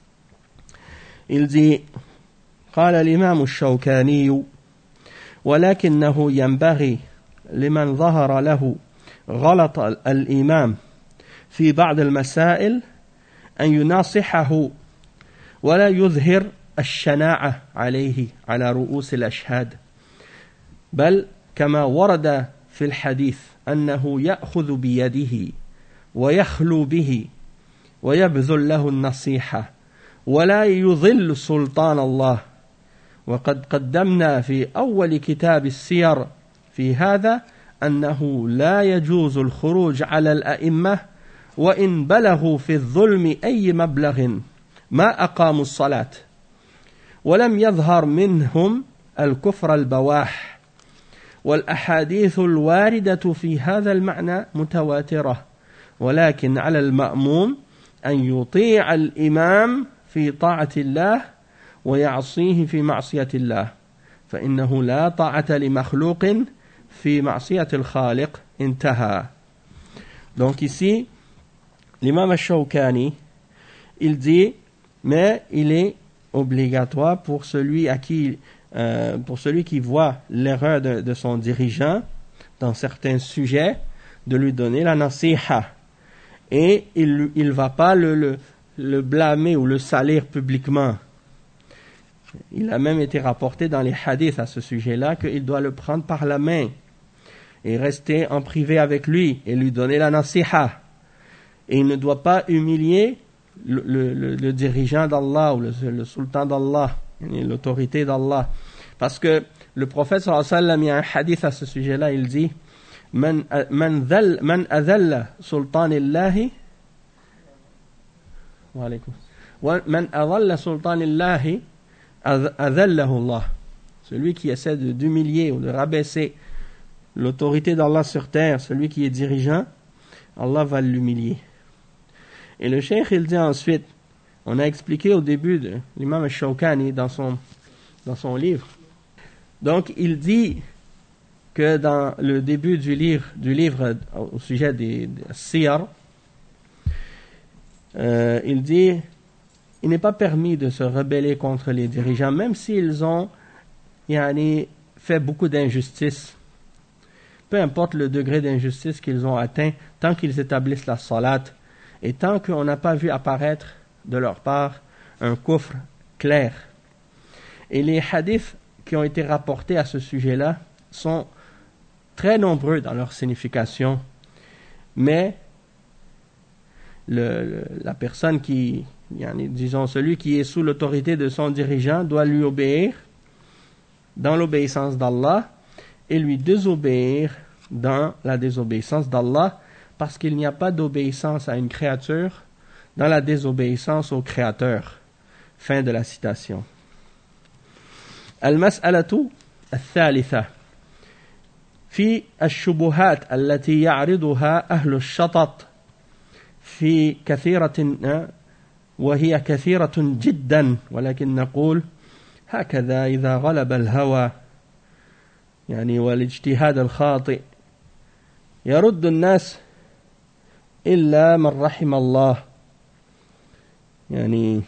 Il dit قال الإمام الشوكاني ولكنه ينبغي لمن ظهر له غلط الإمام في بعض المسائل أن يناصحه ولا يظهر الشناعة عليه على رؤوس الأشهاد بل كما ورد في الحديث أنه يأخذ بيده ويخلو به ويبذل له النصيحة ولا يضل سلطان الله وقد قدمنا في أول كتاب السير في هذا أنه لا يجوز الخروج على الأئمة وإن بلغوا في الظلم أي مبلغ ما أقاموا الصلاة ولم يظهر منهم الكفر البواح والأحاديث الواردة في هذا المعنى متواترة ولكن على المأموم أن يطيع الإمام في طاعة الله ويعصيه في معصية الله فإنه لا طاعة لمخلوق في معصية الخالق انتهى. Donc ici, l'imam al-Shawkani, il dit, mais il est obligatoire pour celui à qui, euh, pour celui qui voit l'erreur de, de son dirigeant dans certains sujets, de lui donner la nasiha. Et il ne va pas le, le, le blâmer ou le salir publiquement. Il a même été rapporté dans les hadiths à ce sujet-là qu'il doit le prendre par la main et rester en privé avec lui et lui donner la nasiha. Et il ne doit pas humilier le, le, le, le dirigeant d'Allah ou le, le sultan d'Allah, l'autorité d'Allah. Parce que le prophète sallallahu alayhi wa sallam, il y a un hadith à ce sujet-là, il dit Man, man, dhal, man adhalla sultan illahi wa alaykum man adhalla sultan illahi adhallahu Allah. Celui qui essaie de, d'humilier ou de rabaisser l'autorité d'Allah sur terre, celui qui est dirigeant, Allah va l'humilier. Et le cheikh il dit ensuite, on a expliqué au début de l'imam al-Shawkani dans son, dans son livre. Donc il dit que dans le début du livre, du livre au sujet des, des siyar, euh, il dit il n'est pas permis de se rebeller contre les dirigeants, même s'ils ont yani, fait beaucoup d'injustices. Peu importe le degré d'injustice qu'ils ont atteint, tant qu'ils établissent la salat, et tant qu'on n'a pas vu apparaître de leur part un kufr clair. Et les hadiths qui ont été rapportés à ce sujet-là sont très nombreux dans leur signification, mais le, le, la personne qui, disons celui qui est sous l'autorité de son dirigeant doit lui obéir dans l'obéissance d'Allah et lui désobéir dans la désobéissance d'Allah, parce qu'il n'y a pas d'obéissance à une créature dans la désobéissance au Créateur. Fin de la citation. Al-mas'alatu al-thalitha في الشبهات التي يعرضها أهل الشطط في كثيرة وهي كثيرة جدا ولكن نقول هكذا إذا غلب الهوى يعني والاجتهاد الخاطئ يرد الناس إلا من رحم الله يعني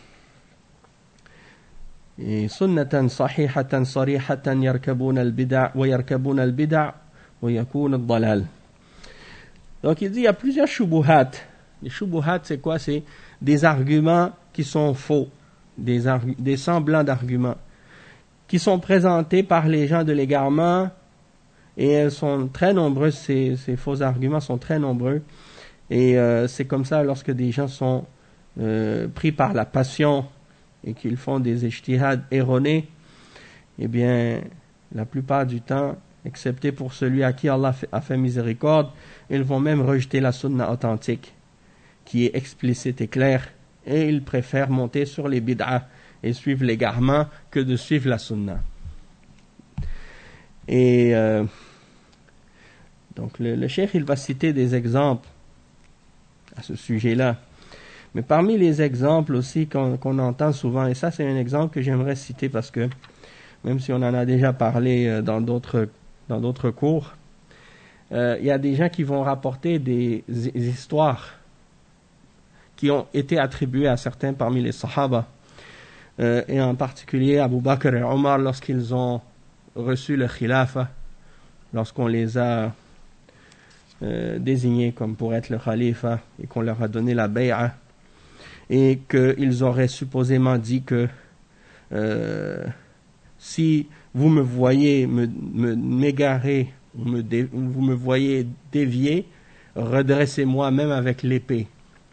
سنة صحيحة صريحة يركبون البدع ويركبون البدع ويكون الضلال. Donc il dit il y a plusieurs shubuhat. Les shubuhat c'est quoi? C'est des arguments qui sont faux, des, argu- des semblants d'arguments qui sont présentés par les gens de l'égarement, et elles sont très nombreuses, ces, ces faux arguments sont très nombreux, et euh, c'est comme ça lorsque des gens sont euh, pris par la passion et qu'ils font des ijtihads erronés, eh bien, la plupart du temps, excepté pour celui à qui Allah a fait miséricorde, ils vont même rejeter la sunna authentique, qui est explicite et claire, et ils préfèrent monter sur les bid'ah et suivre l'égarement que de suivre la sunna. Et euh, donc le, le cheikh, il va citer des exemples à ce sujet-là. Mais parmi les exemples aussi qu'on, qu'on entend souvent, et ça c'est un exemple que j'aimerais citer parce que même si on en a déjà parlé dans d'autres, dans d'autres cours, euh, il y a des gens qui vont rapporter des, des histoires qui ont été attribuées à certains parmi les sahaba, euh, et en particulier Abu Bakr et Omar lorsqu'ils ont reçu le khilafa, lorsqu'on les a euh, désignés comme pour être le khalifa et qu'on leur a donné la bay'a, et qu'ils auraient supposément dit que euh, si vous me voyez me, me, m'égarer, ou me dé, vous me voyez dévier, redressez-moi même avec l'épée.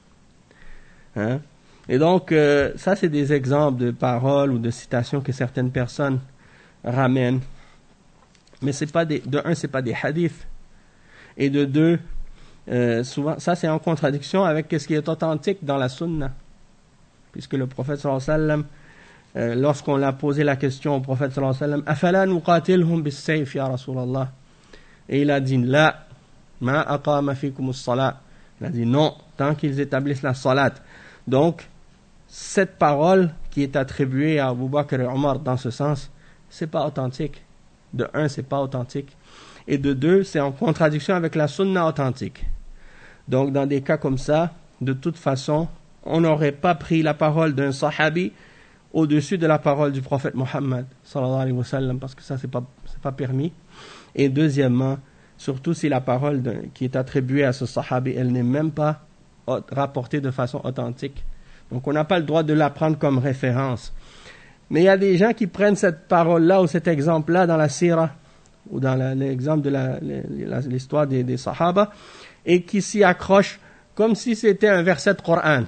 Hein? Et donc, euh, ça c'est des exemples de paroles ou de citations que certaines personnes ramènent. Mais c'est pas des, de un, c'est pas des hadiths. Et de deux, euh, souvent, ça c'est en contradiction avec ce qui est authentique dans la sunna. Puisque le prophète sallallahu alayhi wa sallam, euh, lorsqu'on l'a posé la question au prophète sallallahu alayhi wa sallam, afala nuqatilhum bis-sayf ya Rasulallah, et il a dit la ma aqama fikum as-salat, il a dit non tant qu'ils établissent la salat. Donc cette parole qui est attribuée à Abu Bakr et Omar dans ce sens, c'est pas authentique. De un, c'est pas authentique, et de deux, c'est en contradiction avec la sunna authentique. Donc dans des cas comme ça, de toute façon, on n'aurait pas pris la parole d'un sahabi au-dessus de la parole du prophète Mohammed sallallahu alayhi wa sallam, parce que ça c'est pas c'est pas permis. Et deuxièmement, surtout si la parole qui est attribuée à ce sahabi, elle n'est même pas rapportée de façon authentique. Donc on n'a pas le droit de la prendre comme référence. Mais il y a des gens qui prennent cette parole-là ou cet exemple-là dans la sira, ou dans la, l'exemple de la, la, l'histoire des, des sahaba, et qui s'y accrochent comme si c'était un verset de Coran.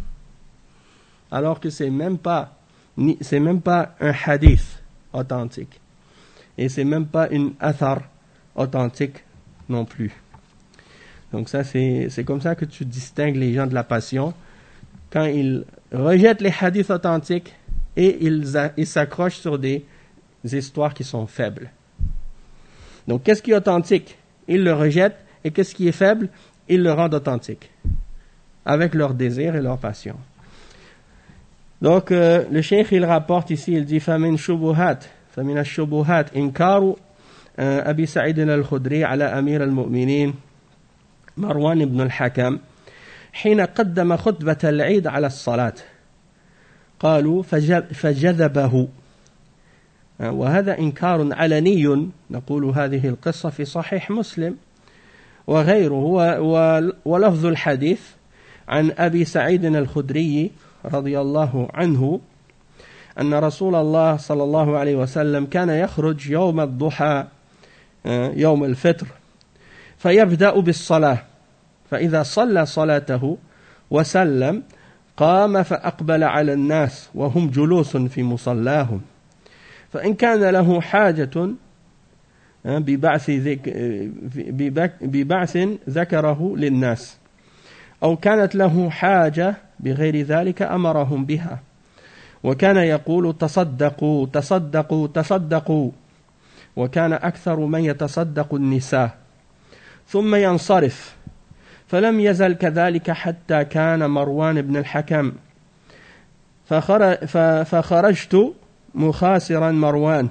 Alors que c'est même pas, c'est même pas un hadith authentique. Et c'est même pas une athar authentique non plus. Donc ça, c'est, c'est comme ça que tu distingues les gens de la passion. Quand ils rejettent les hadiths authentiques, et ils, a, ils s'accrochent sur des histoires qui sont faibles. Donc, qu'est-ce qui est authentique? Ils le rejettent, et qu'est-ce qui est faible? Ils le rendent authentique, avec leur désir et leur passion. Donc, euh, le cheikh, il rapporte ici, il dit, فَمِنْ شُبُهَاتٍ فَمِنَ الشُّبُهَاتِ إِنْكَارُ أبي سعيد الخدري على أمير المؤمنين مروان بن الحكم حين قدم خطبة العيد على الصلاة. قالوا فجذبه، وهذا إنكار علني. نقول هذه القصة في صحيح مسلم وغيره، ولفظ الحديث عن أبي سعيد الخدري رضي الله عنه أن رسول الله صلى الله عليه وسلم كان يخرج يوم الضحى يوم الفطر فيبدأ بالصلاة، فإذا صلى صلاته وسلم قام فأقبل على الناس وهم جلوس في مصلاهم، فإن كان له حاجة ببعث, ببعث ذكره للناس، أو كانت له حاجة بغير ذلك أمرهم بها، وكان يقول تصدقوا تصدقوا تصدقوا، وكان أكثر من يتصدق النساء، ثم ينصرف، فلم يزل كذلك حتى كان مروان بن الحكم، فخرجت مخاسرا مروان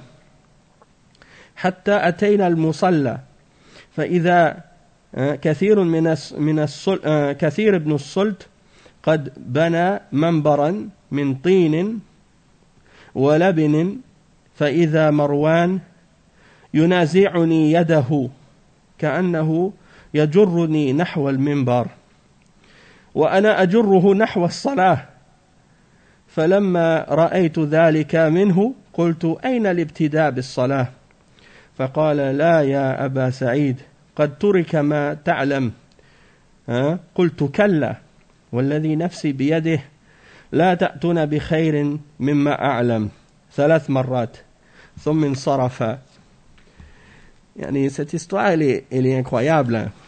حتى أتينا المصلى، فإذا كثير من من كثير بن الصلت قد بنى منبرا من طين ولبن، فإذا مروان ينازعني يده كأنه يجرني نحو المنبر وأنا أجره نحو الصلاة، فلما رأيت ذلك منه قلت أين الابتداء بالصلاة؟ فقال لا يا أبا سعيد قد ترك ما تعلم. قلت كلا والذي نفسي بيده لا تأتون بخير مما أعلم ثلاث مرات ثم انصرف. يعني cette histoire elle est, elle est incroyable, hein.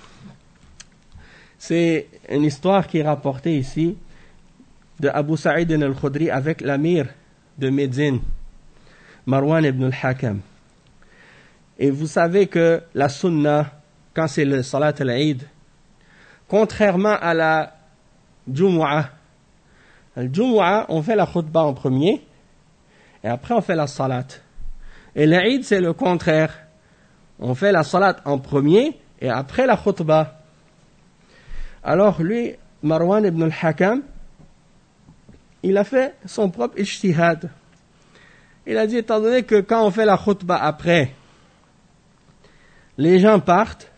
C'est une histoire qui est rapportée ici de Abu Sa'id al-Khudri avec l'amir de Médine, Marwan ibn al-Hakam. Et vous savez que la sunna, quand c'est le salat al-Eid, contrairement à la Jumu'ah, le Jumu'ah, on fait la khutbah en premier, et après on fait la salat. Et l'Eid, c'est le contraire. On fait la salat en premier, et après la khutbah. Alors lui, Marwan ibn al-Hakam, il a fait son propre ijtihad. Il a dit, étant donné que quand on fait la khutbah après, les gens partent,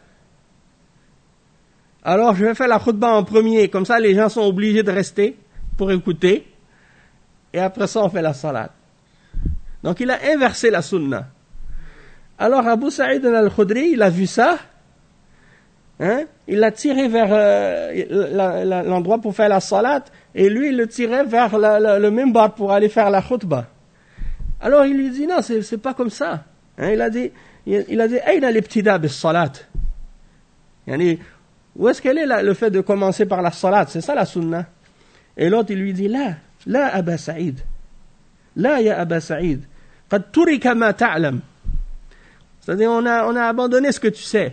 alors je vais faire la khutbah en premier, comme ça les gens sont obligés de rester pour écouter, et après ça on fait la salat. Donc il a inversé la sunna. Alors Abu Sa'id al-Khudri, il a vu ça, hein, il l'a tiré vers euh, la, la, l'endroit pour faire la salat, et lui il le tirait vers la, la, le minbar pour aller faire la khutbah. Alors il lui dit non, c'est, c'est pas comme ça. Hein, il a dit, il, il a dit, ayna l'ibtida bis salat. Yani, où est-ce qu'elle est là, le fait de commencer par la salat? C'est ça la sunna. Et l'autre il lui dit là, là Aba Sa'id, là ya Aba Sa'id, qad turika ma ta'lam. C'est-à-dire on a on a abandonné ce que tu sais.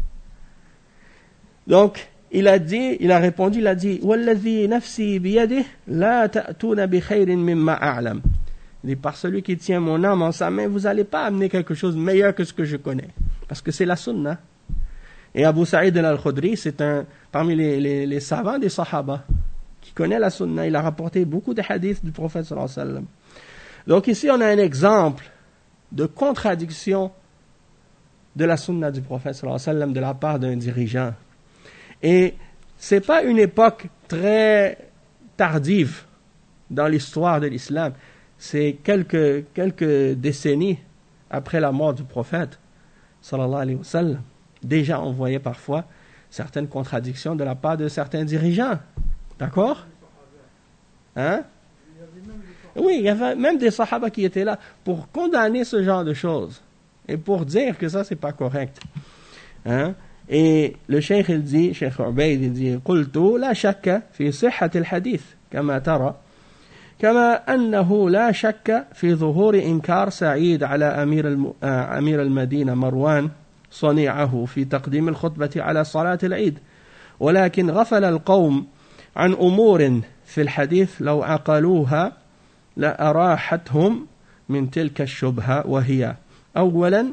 Donc il a dit, il a répondu, il a dit walladhi nafsi biyadihi la ta'tuna bi khairin mimma a'lam. Il dit par celui qui tient mon âme en sa main, vous n'allez pas amener quelque chose de meilleur que ce que je connais, parce que c'est la sunna. Et Abu Sa'id al-Khudri, c'est un parmi les, les, les savants des Sahaba qui connaît la sunna. Il a rapporté beaucoup de hadiths du prophète sallallahu alayhi wa sallam. Donc ici on a un exemple de contradiction de la sunna du prophète sallallahu alayhi wa sallam de la part d'un dirigeant. Et c'est pas une époque très tardive dans l'histoire de l'islam. C'est quelques, quelques décennies après la mort du prophète sallallahu alayhi wa sallam. Déjà, on voyait parfois certaines contradictions de la part de certains dirigeants. D'accord? Hein? Oui, il y avait même des sahaba qui étaient là pour condamner ce genre de choses et pour dire que ça, c'est pas correct. Hein? Et le cheikh, il dit, cheikh Ubayd, il dit, قلت لا شك في صحة الحديث كما ترى كما أنه لا شك في ظهور إنكار سعيد على أمير الم... أمير المدينة مروان صنيعه في تقديم الخطبة على صلاة العيد ولكن غفل القوم عن أمور في الحديث لو عقلوها لأراحتهم من تلك الشبهة وهي أولا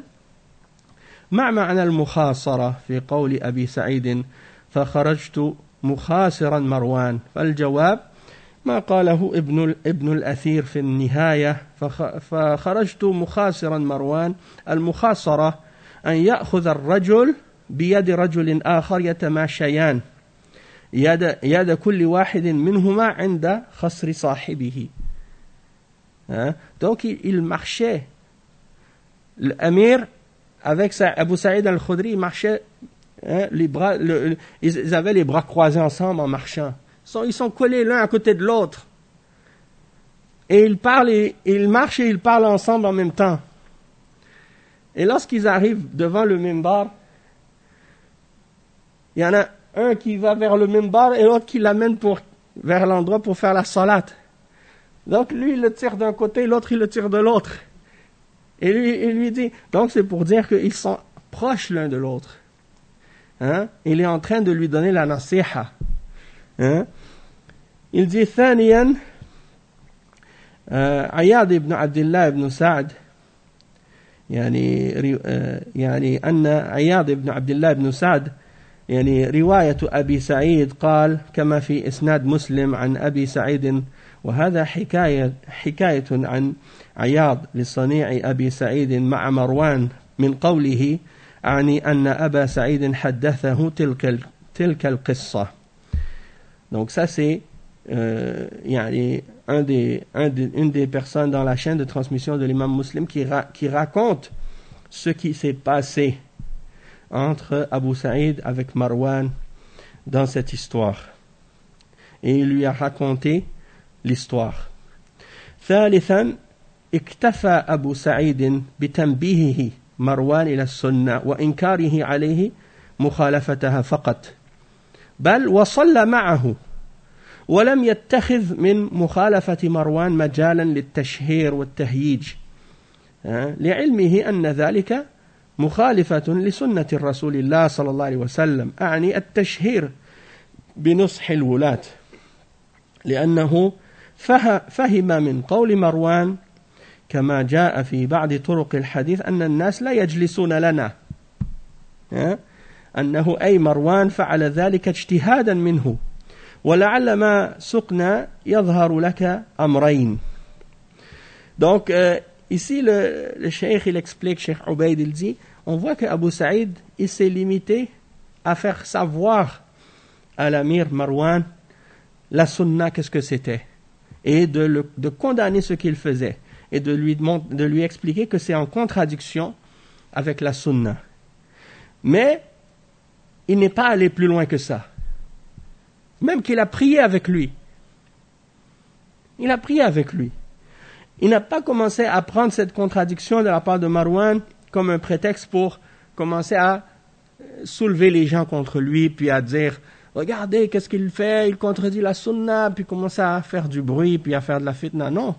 ما معنى المخاصرة في قول أبي سعيد فخرجت مخاصرا مروان فالجواب ما قاله ابن ابن الأثير في النهاية فخرجت مخاصرا مروان المخاصرة أن يأخذ الرجل بيد رجل آخر يتماشيان يد, يد كل واحد منهما عند خصر صاحبه. Hein? Donc il, il marchait, l'amir avec sa, Abu Sa'id al-Khudri, il marchait, hein, les bras, le, le, ils, ils avaient les bras croisés ensemble en marchant. Ils sont, ils sont collés l'un à côté de l'autre. Et ils parlent, et, ils marchent et ils parlent ensemble en même temps. Et lorsqu'ils arrivent devant le minbar, il y en a un qui va vers le minbar et l'autre qui l'amène pour, vers l'endroit pour faire la salat. Donc lui, il le tire d'un côté, l'autre, il le tire de l'autre. Et lui, il lui dit, donc c'est pour dire qu'ils sont proches l'un de l'autre. Hein? Il est en train de lui donner la nasiha. Hein? Il dit, ثانيا, عياض ibn Abdullah ibn Sa'd, يعني يعني أن عياض بن عبد الله بن سعد يعني رواية أبي سعيد قال كما في إسناد مسلم عن أبي سعيد وهذا حكاية حكاية عن عياض لصنيع أبي سعيد مع مروان من قوله أعني أن أبا سعيد حدثه تلك تلك القصة. Donc ça c'est euh, يعني un des, un des, une des personnes dans la chaîne de transmission de l'imam Muslim qui, ra, qui raconte ce qui s'est passé entre Abu Sa'id avec Marwan dans cette histoire. Et il lui a raconté l'histoire. ثالثا اكتفى أبو سعيد بتنبيهه مروان إلى السنة وإنكاره عليه مخالفتها فقط بل وصلى معه ولم يتخذ من مخالفة مروان مجالا للتشهير والتهييج لعلمه أن ذلك مخالفة لسنة رسول الله صلى الله عليه وسلم أعني التشهير بنصح الولاة لأنه فهم من قول مروان كما جاء في بعض طرق الحديث أن الناس لا يجلسون لنا أنه أي مروان فعل ذلك اجتهادا منه ولعل ما سقنا يظهر لك أمرين. Donc euh, ici le, le cheikh il explique, Cheikh Ubaid il dit, on voit que Abu Saïd il s'est limité à faire savoir à l'amir Marwan la sunna qu'est-ce que c'était et de, le, de condamner ce qu'il faisait et de lui, de lui expliquer que c'est en contradiction avec la sunna. Mais il n'est pas allé plus loin que ça. Même qu'il a prié avec lui. Il a prié avec lui. Il n'a pas commencé à prendre cette contradiction de la part de Marwan comme un prétexte pour commencer à soulever les gens contre lui, puis à dire « Regardez, qu'est-ce qu'il fait, il contredit la sunna », puis commencer à faire du bruit, puis à faire de la fitna. Non.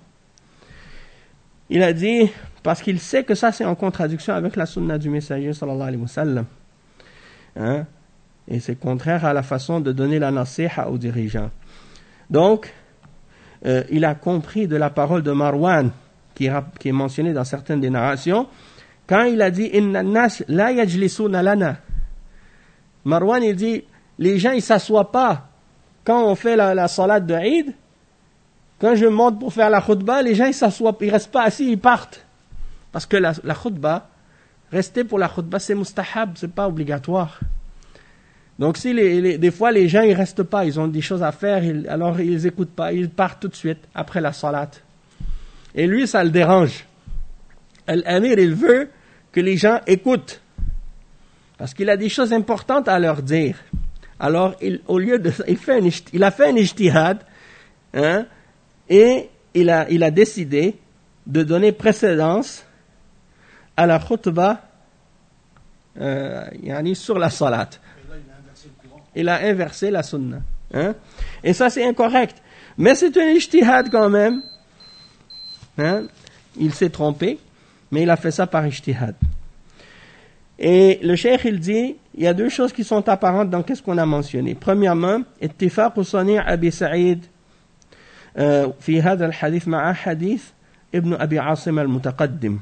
Il a dit, parce qu'il sait que ça c'est en contradiction avec la sunna du messager sallallahu alayhi wa sallam. Hein? Et c'est contraire à la façon de donner la nasiha aux dirigeants. Donc, euh, il a compris de la parole de Marwan, qui, qui est mentionnée dans certaines des narrations, quand il a dit « Inna nas la yajlisuna lana ». Marwan, il dit, les gens, ils ne s'assoient pas. Quand on fait la, la salat de Eid, quand je monte pour faire la khutbah, les gens, ils s'assoient, ils ne restent pas assis, ils partent. Parce que la, la khutbah, rester pour la khutbah, c'est mustahab, c'est pas obligatoire. Donc si les, les, des fois les gens ils restent pas, ils ont des choses à faire, ils, alors ils écoutent pas, ils partent tout de suite après la salat. Et lui ça le dérange. L'amir il veut que les gens écoutent parce qu'il a des choses importantes à leur dire. Alors il, au lieu de il fait un, il a fait un ijtihad, hein, et il a il a décidé de donner précédence à la khutbah euh, yani sur la salat. Il a inversé la sunna. Hein? Et ça, c'est incorrect. Mais c'est un ijtihad quand même. Hein? Il s'est trompé, mais il a fait ça par ijtihad. Et le cheikh, il dit, il y a deux choses qui sont apparentes dans qu'est-ce qu'on a mentionné. Premièrement, اتفاق صنيع أبي سعيد في هذا الحديث مع حديث ابن أبي عاصم المتقدم.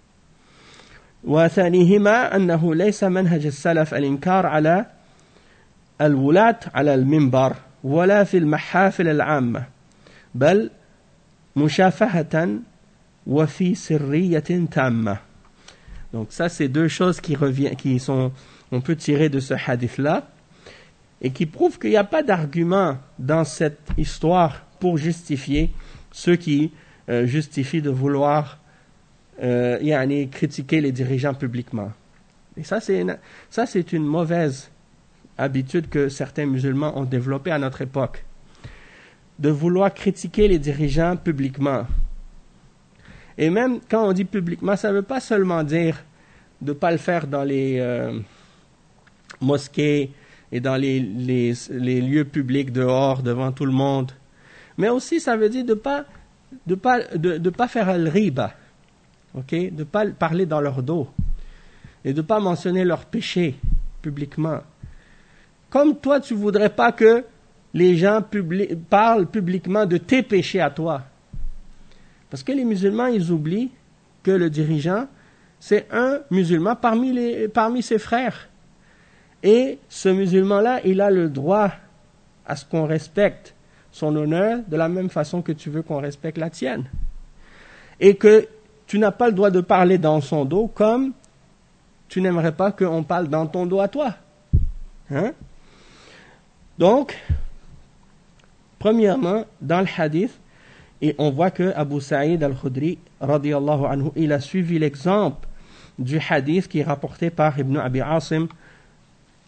وثانيهما أنه ليس منهج السلف الإنكار على الولاة على المنبر ولا في المحافل العامة بل مشافهة وفي سرية تامة. Donc ça c'est deux choses qui reviennent, qui sont, on peut tirer de ce hadith-là et qui prouvent qu'il n'y a pas d'argument dans cette histoire pour justifier ceux qui euh, justifient de vouloir euh, yani, critiquer les dirigeants publiquement. Et ça c'est une, ça c'est une mauvaise habitude que certains musulmans ont développée à notre époque, de vouloir critiquer les dirigeants publiquement. Et même quand on dit publiquement, ça ne veut pas seulement dire de ne pas le faire dans les euh, mosquées et dans les, les, les lieux publics dehors, devant tout le monde, mais aussi ça veut dire de pas, de pas, de, de pas faire al-riba, okay? De ne pas parler dans leur dos et de ne pas mentionner leurs péchés publiquement. Comme toi, tu ne voudrais pas que les gens publi- parlent publiquement de tes péchés à toi. Parce que les musulmans, ils oublient que le dirigeant, c'est un musulman parmi, les, parmi ses frères. Et ce musulman-là, il a le droit à ce qu'on respecte son honneur de la même façon que tu veux qu'on respecte la tienne. Et que tu n'as pas le droit de parler dans son dos comme tu n'aimerais pas qu'on parle dans ton dos à toi. Hein? Donc, premièrement, dans le hadith, et on voit que Abu Sa'id al-Khudri, radiyallahu anhu, il a suivi l'exemple du hadith qui est rapporté par Ibn Abi Asim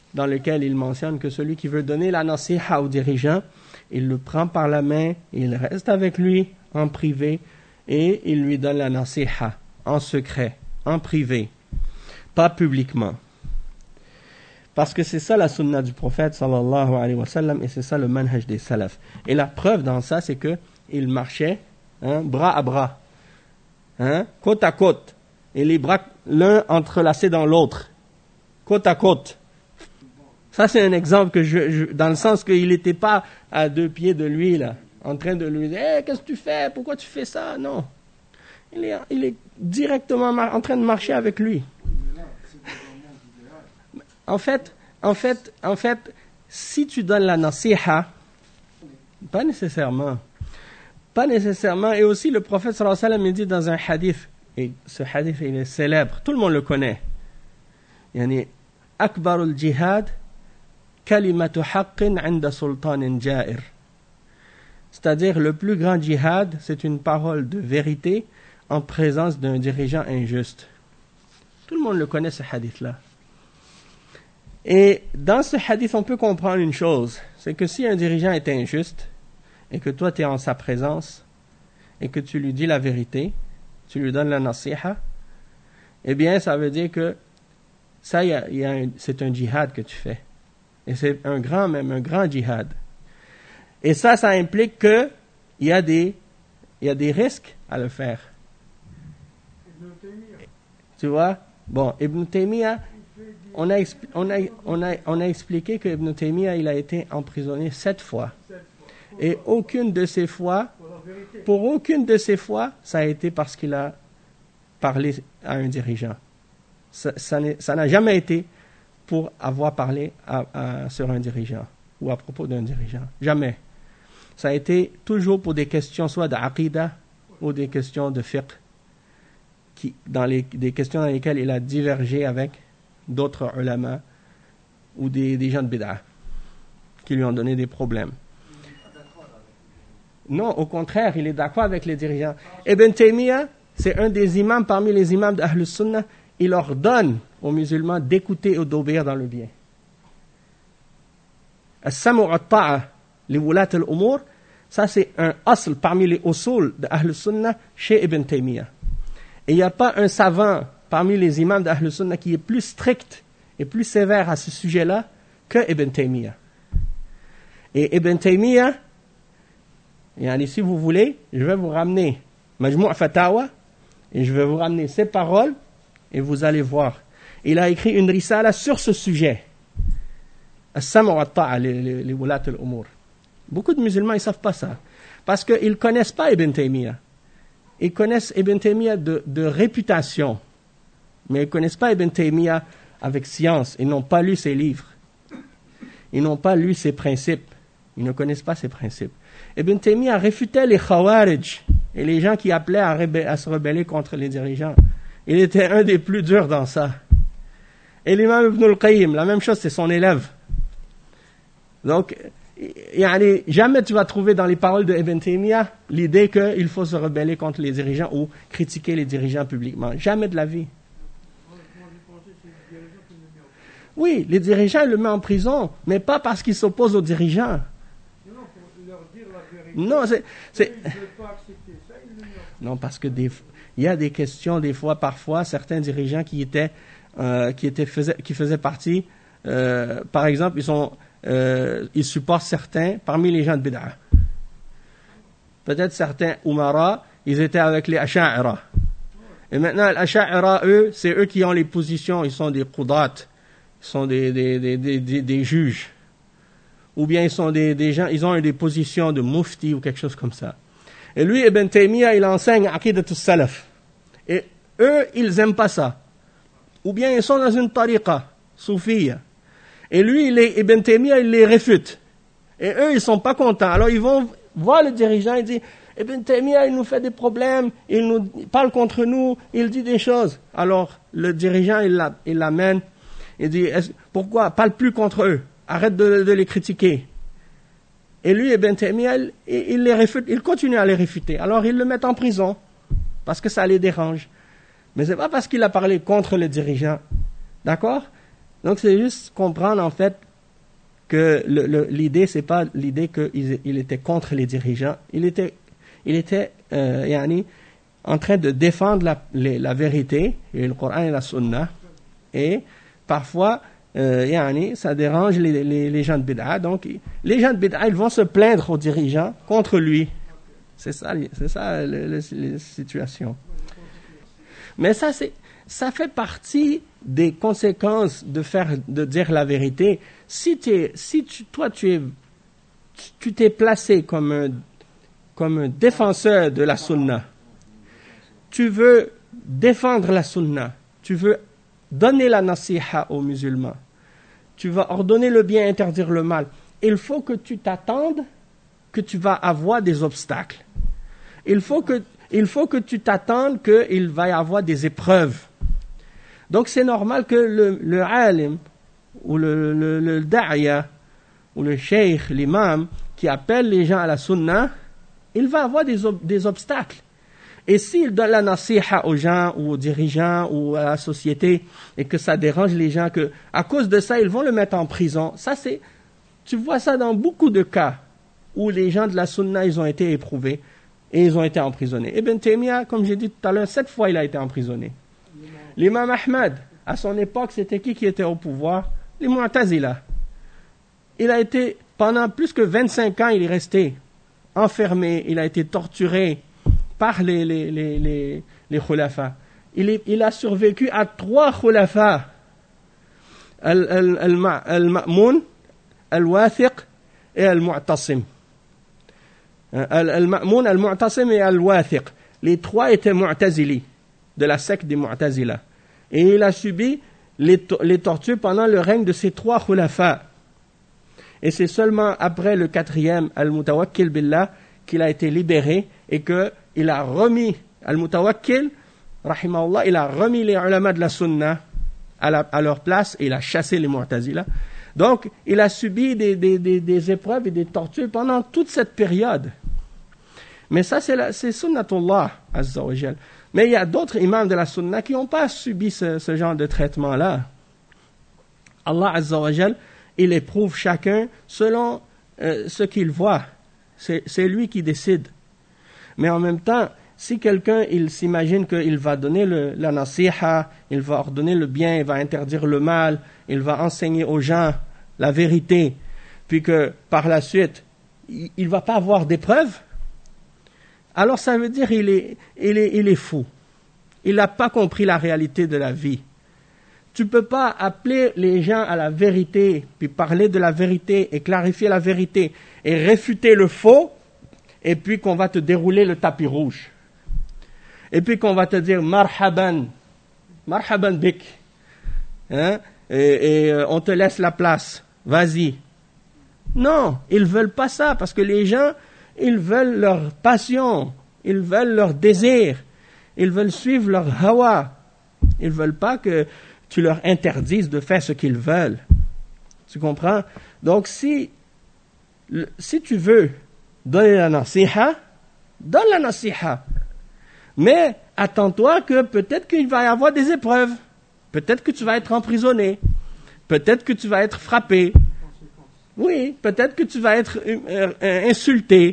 dans lequel il mentionne que celui qui veut donner la nasiha au dirigeant, il le prend par la main, il reste avec lui en privé et il lui donne la nasiha en secret, en privé, pas publiquement. Parce que c'est ça la sunna du prophète sallallahu alayhi wa sallam et c'est ça le manhaj des salaf. Et la preuve dans ça, c'est que il marchait hein, bras à bras, hein, côte à côte, et les bras l'un entrelacés dans l'autre, côte à côte. Ça c'est un exemple que je, je dans le sens qu'il n'était pas à deux pieds de lui là, en train de lui dire hey, qu'est-ce que tu fais, pourquoi tu fais ça? Non, il est, il est directement mar- en train de marcher avec lui. En fait, en fait, en fait, si tu donnes la nasiha, pas nécessairement, pas nécessairement, et aussi le prophète sallallahu alayhi wa sallam dit dans un hadith, et ce hadith il est célèbre, tout le monde le connaît. Yani, akbarul jihad, kalimatu haqqin 'inda sultanin ja'ir. C'est-à-dire le plus grand djihad, c'est une parole de vérité en présence d'un dirigeant injuste. Tout le monde le connaît ce hadith-là. Et dans ce hadith, on peut comprendre une chose, c'est que si un dirigeant est injuste, et que toi tu es en sa présence, et que tu lui dis la vérité, tu lui donnes la nasiha, eh bien ça veut dire que ça, y a, y a un, c'est un djihad que tu fais. Et c'est un grand, même un grand djihad. Et ça, ça implique que il y a des, il y a des risques à le faire. Tu vois? Bon, Ibn Taymiyyah, On a, on, a, on, a, on a expliqué que Ibn Taymiyyah il a été emprisonné sept fois. Et aucune de ces fois, pour aucune de ces fois, ça a été parce qu'il a parlé à un dirigeant. Ça, ça, ça n'a jamais été pour avoir parlé à, à, sur un dirigeant ou à propos d'un dirigeant. Jamais. Ça a été toujours pour des questions soit d'aqida ou des questions de fiqh, qui, dans les, des questions dans lesquelles il a divergé avec d'autres ulama ou des, des gens de bid'ah qui lui ont donné des problèmes. Non, au contraire, il est d'accord avec les dirigeants. Ibn Taymiyyah, c'est un des imams parmi les imams d'Ahl Sunnah, il ordonne aux musulmans d'écouter et d'obéir dans le bien. As-sam'u at-ta'a li wulat al-umur, ça c'est un asl parmi les usul d'Ahl Sunnah chez Ibn Taymiyyah. Et il n'y a pas un savant parmi les imams d'Ahl Sunnah qui est plus strict et plus sévère à ce sujet-là que Ibn Taymiyyah. Et Ibn Taymiyyah, yani, si vous voulez, je vais vous ramener Majmou' Fatawa et je vais vous ramener ses paroles et vous allez voir. Il a écrit une risala sur ce sujet. As-sam'u wat-ta'a li wulat al-umur. Beaucoup de musulmans, ils ne savent pas ça. Parce qu'ils ne connaissent pas Ibn Taymiyyah. Ils connaissent Ibn Taymiyyah de, de réputation. Mais ils ne connaissent pas Ibn Taymiyyah avec science. Ils n'ont pas lu ses livres. Ils n'ont pas lu ses principes. Ils ne connaissent pas ses principes. Ibn Taymiyyah réfutait les Khawarij et les gens qui appelaient à, rébé- à se rebeller contre les dirigeants. Il était un des plus durs dans ça. Et l'imam Ibn al-Qayyim, la même chose, c'est son élève. Donc, yani, jamais tu vas trouver dans les paroles de Ibn Taymiyyah l'idée qu'il faut se rebeller contre les dirigeants ou critiquer les dirigeants publiquement. Jamais de la vie. Oui, les dirigeants, ils le mettent en prison, mais pas parce qu'ils s'opposent aux dirigeants. Non, c'est... c'est... Non, parce que des, il y a des questions, des fois, parfois, certains dirigeants qui étaient, euh, qui étaient, faisaient, qui faisaient partie, euh, par exemple, ils sont, euh, ils supportent certains parmi les gens de bid'ah. Peut-être certains Umara, ils étaient avec les Asha'ira. Et maintenant, les Asha'ira, eux, c'est eux qui ont les positions, ils sont des Qudat, ils sont des, des, des, des, des, des juges. Ou bien ils sont des, des gens, ils ont des positions de mufti ou quelque chose comme ça. Et lui, Ibn Taymiyyah, il enseigne Aqidatus Salaf. Et eux, ils n'aiment pas ça. Ou bien ils sont dans une tariqa, soufiyya. Et lui, il est, Ibn Taymiyyah, il les réfute. Et eux, ils ne sont pas contents. Alors ils vont voir le dirigeant et dire, Ibn Taymiyyah, il nous fait des problèmes, il nous il parle contre nous, il dit des choses. Alors le dirigeant, il, la, il l'amène, il dit, pourquoi? Parle plus contre eux. Arrête de, de les critiquer. Et lui, Ibn Taymiyyah, il, il les réfute, il continue à les réfuter. Alors, ils le mettent en prison, parce que ça les dérange. Mais c'est pas parce qu'il a parlé contre le dirigeant. D'accord? Donc c'est juste comprendre en fait que le, le, l'idée, c'est pas l'idée qu'il il était contre les dirigeants. Il était, il était euh, yani, en train de défendre la, les, la vérité, et le Coran et la Sunna. Et parfois, euh, yani, ça dérange les, les, les gens de bid'a. Donc, les gens de bid'a, ils vont se plaindre aux dirigeants contre lui. C'est ça, c'est ça la situation. Mais ça, c'est, ça fait partie des conséquences de faire, de dire la vérité. Si t'es, si tu, toi tu es, tu t'es placé comme un, comme un défenseur de la sunna, tu veux défendre la sunna, tu veux donner la nasiha aux musulmans, tu vas ordonner le bien, interdire le mal. Il faut que tu t'attendes que tu vas avoir des obstacles. Il faut que, il faut que tu t'attendes qu'il va y avoir des épreuves. Donc c'est normal que le, le alim, ou le, le, le da'ya, ou le cheikh, l'imam, qui appelle les gens à la sunna, il va avoir des, ob- des obstacles. Et s'il donne la nasiha aux gens, ou aux dirigeants, ou à la société, et que ça dérange les gens, que à cause de ça, ils vont le mettre en prison. Ça, c'est, tu vois ça dans beaucoup de cas, où les gens de la sunna, ils ont été éprouvés, et ils ont été emprisonnés. Ibn Taymiyyah, comme j'ai dit tout à l'heure, sept fois il a été emprisonné. L'imam Ahmad, à son époque, c'était qui qui était au pouvoir? Les Mu'tazila. Il a été, pendant plus que vingt-cinq ans, il est resté enfermé, il a été torturé par les, les, les, les, les khulafa. Il, est, il a survécu à trois khulafa. Al-Ma'moun, Al-Wathiq et Al-Mu'tasim. Al-Ma'moun, Al-Mu'tasim et Al-Wathiq. Les trois étaient Mu'tazili, de la secte des Mu'tazila. Et il a subi les, to- les tortures pendant le règne de ces trois khulafa. Et c'est seulement après le quatrième, Al-Mutawakkil Billah, qu'il a été libéré et qu'il a remis, Al-Mutawakkil, rahimahullah, il a remis les ulama de la sunna à, la, à leur place et il a chassé les Mu'tazila. Donc, il a subi des, des, des, des épreuves et des tortures pendant toute cette période. Mais ça, c'est, la, c'est sunnatullah, azza wa jal. Mais il y a d'autres imams de la sunna qui n'ont pas subi ce, ce genre de traitement-là. Allah azza wa jal, il éprouve chacun selon euh, ce qu'il voit. C'est, c'est lui qui décide. Mais en même temps, si quelqu'un il s'imagine qu'il va donner le, la nasiha, il va ordonner le bien, il va interdire le mal, il va enseigner aux gens la vérité, puis que par la suite, il ne va pas avoir d'épreuve, alors ça veut dire qu'il est, il est, il est fou. Il n'a pas compris la réalité de la vie. Tu ne peux pas appeler les gens à la vérité, puis parler de la vérité et clarifier la vérité et réfuter le faux, et puis qu'on va te dérouler le tapis rouge. Et puis qu'on va te dire marhaban, marhaban bik, hein? et, et euh, on te laisse la place, vas-y. Non, ils veulent pas ça, parce que les gens, ils veulent leur passion, ils veulent leur désir, ils veulent suivre leur hawa. Ils veulent pas que tu leur interdises de faire ce qu'ils veulent. Tu comprends? Donc si, si tu veux donner la nasiha, donne la nasiha. Mais attends-toi que peut-être qu'il va y avoir des épreuves. Peut-être que tu vas être emprisonné. Peut-être que tu vas être frappé. Oui, peut-être que tu vas être euh, euh, insulté.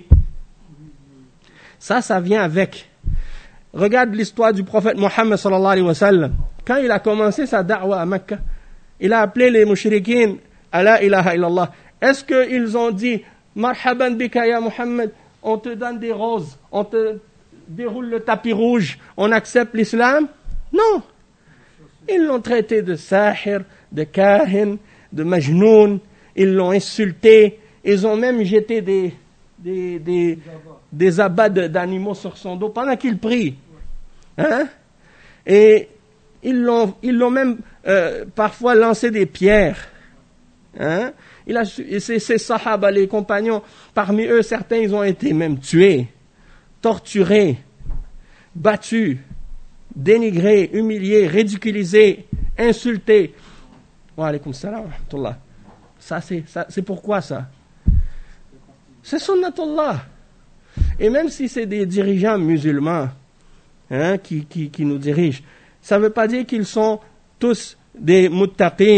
Ça, ça vient avec. Regarde l'histoire du prophète Mohammed sallallahu alayhi wa sallam. Quand il a commencé sa da'wa à Mecca, il a appelé les mushrikins à la ilaha illallah. Est-ce qu'ils ont dit marhaban bika ya Muhammad, on te donne des roses, on te déroule le tapis rouge, on accepte l'islam? Non. Ils l'ont traité de sahir, de kahin, de majnoun, ils l'ont insulté, ils ont même jeté des, des, des, des abats de, d'animaux sur son dos pendant qu'il prie. Hein? Et ils l'ont, ils l'ont même euh, parfois lancé des pierres. Hein? Il a, ces, ces sahaba, les compagnons, parmi eux, certains, ils ont été même tués, torturés, battus, dénigrés, humiliés, ridiculisés, insultés. Wa alaykoum salam wa rahmatullah. Ça, c'est, ça, c'est pourquoi ça? C'est sunnatullah. Et même si c'est des dirigeants musulmans hein, qui, qui, qui nous dirigent, ça ne veut pas dire qu'ils sont tous des muttaqin,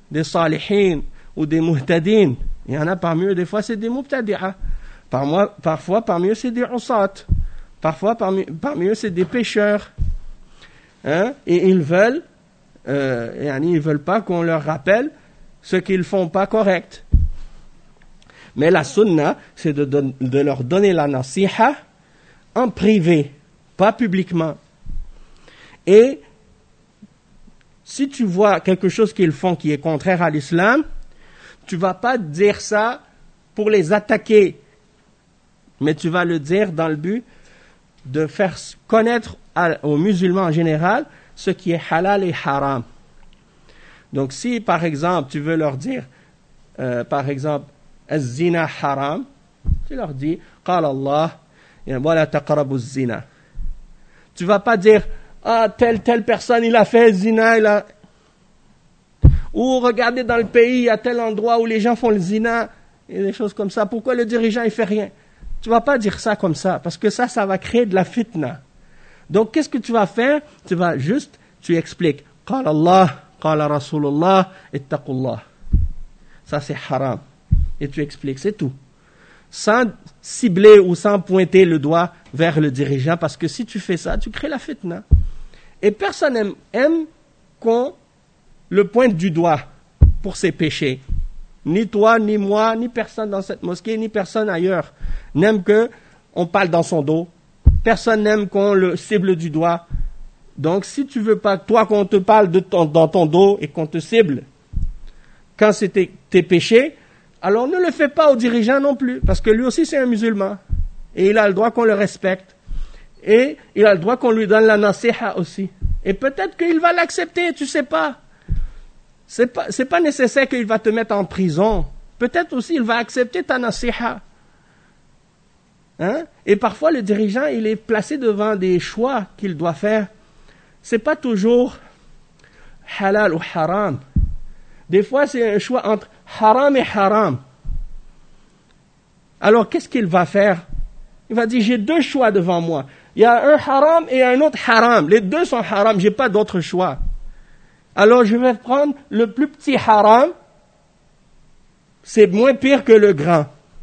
des salihin ou des muhtadin. Il y en a parmi eux, des fois c'est des mubtadi'a. Parfois, parfois parmi eux c'est des usat. Parfois parmi, parmi eux c'est des pécheurs. Hein? Et ils veulent, euh, ils veulent pas qu'on leur rappelle ce qu'ils font pas correct. Mais la sunna, c'est de, de, de leur donner la nasiha en privé, pas publiquement. Et si tu vois quelque chose qu'ils font qui est contraire à l'islam, tu vas pas dire ça pour les attaquer, mais tu vas le dire dans le but de faire connaître à, aux musulmans en général ce qui est halal et haram. Donc si par exemple tu veux leur dire, euh, par exemple, az-zina haram, tu leur dis, qala Allah, wa la taqrabu az-zina. Tu vas pas dire, ah, telle, telle personne, il a fait zina, il a... Ou regardez dans le pays, il y a tel endroit où les gens font le zina, et des choses comme ça. Pourquoi le dirigeant, il fait rien? Tu vas pas dire ça comme ça, parce que ça, ça va créer de la fitna. Donc, qu'est-ce que tu vas faire? Tu vas juste, tu expliques, qala Allah, qala Rasulullah, ittaqullah. Ça, c'est haram. Et tu expliques, c'est tout. Sans cibler ou sans pointer le doigt vers le dirigeant, parce que si tu fais ça, tu crées la fitna. Et personne aime, aime qu'on le pointe du doigt pour ses péchés. Ni toi, ni moi, ni personne dans cette mosquée, ni personne ailleurs n'aime qu'on parle dans son dos. Personne n'aime qu'on le cible du doigt. Donc, si tu veux pas, toi, qu'on te parle de ton, dans ton dos et qu'on te cible quand c'est tes, tes péchés, alors ne le fais pas au dirigeant non plus, parce que lui aussi c'est un musulman. Et il a le droit qu'on le respecte. Et il a le droit qu'on lui donne la nasiha aussi. Et peut-être qu'il va l'accepter, tu sais pas. C'est pas, c'est pas nécessaire qu'il va te mettre en prison. Peut-être aussi il va accepter ta nasiha. Hein? Et parfois le dirigeant, il est placé devant des choix qu'il doit faire. C'est pas toujours halal ou haram. Des fois, c'est un choix entre haram et haram. Alors, qu'est-ce qu'il va faire? Il va dire, j'ai deux choix devant moi. Il y a un haram et un autre haram. Les deux sont haram, j'ai pas d'autre choix. Alors, je vais prendre le plus petit haram. C'est moins pire que le grand.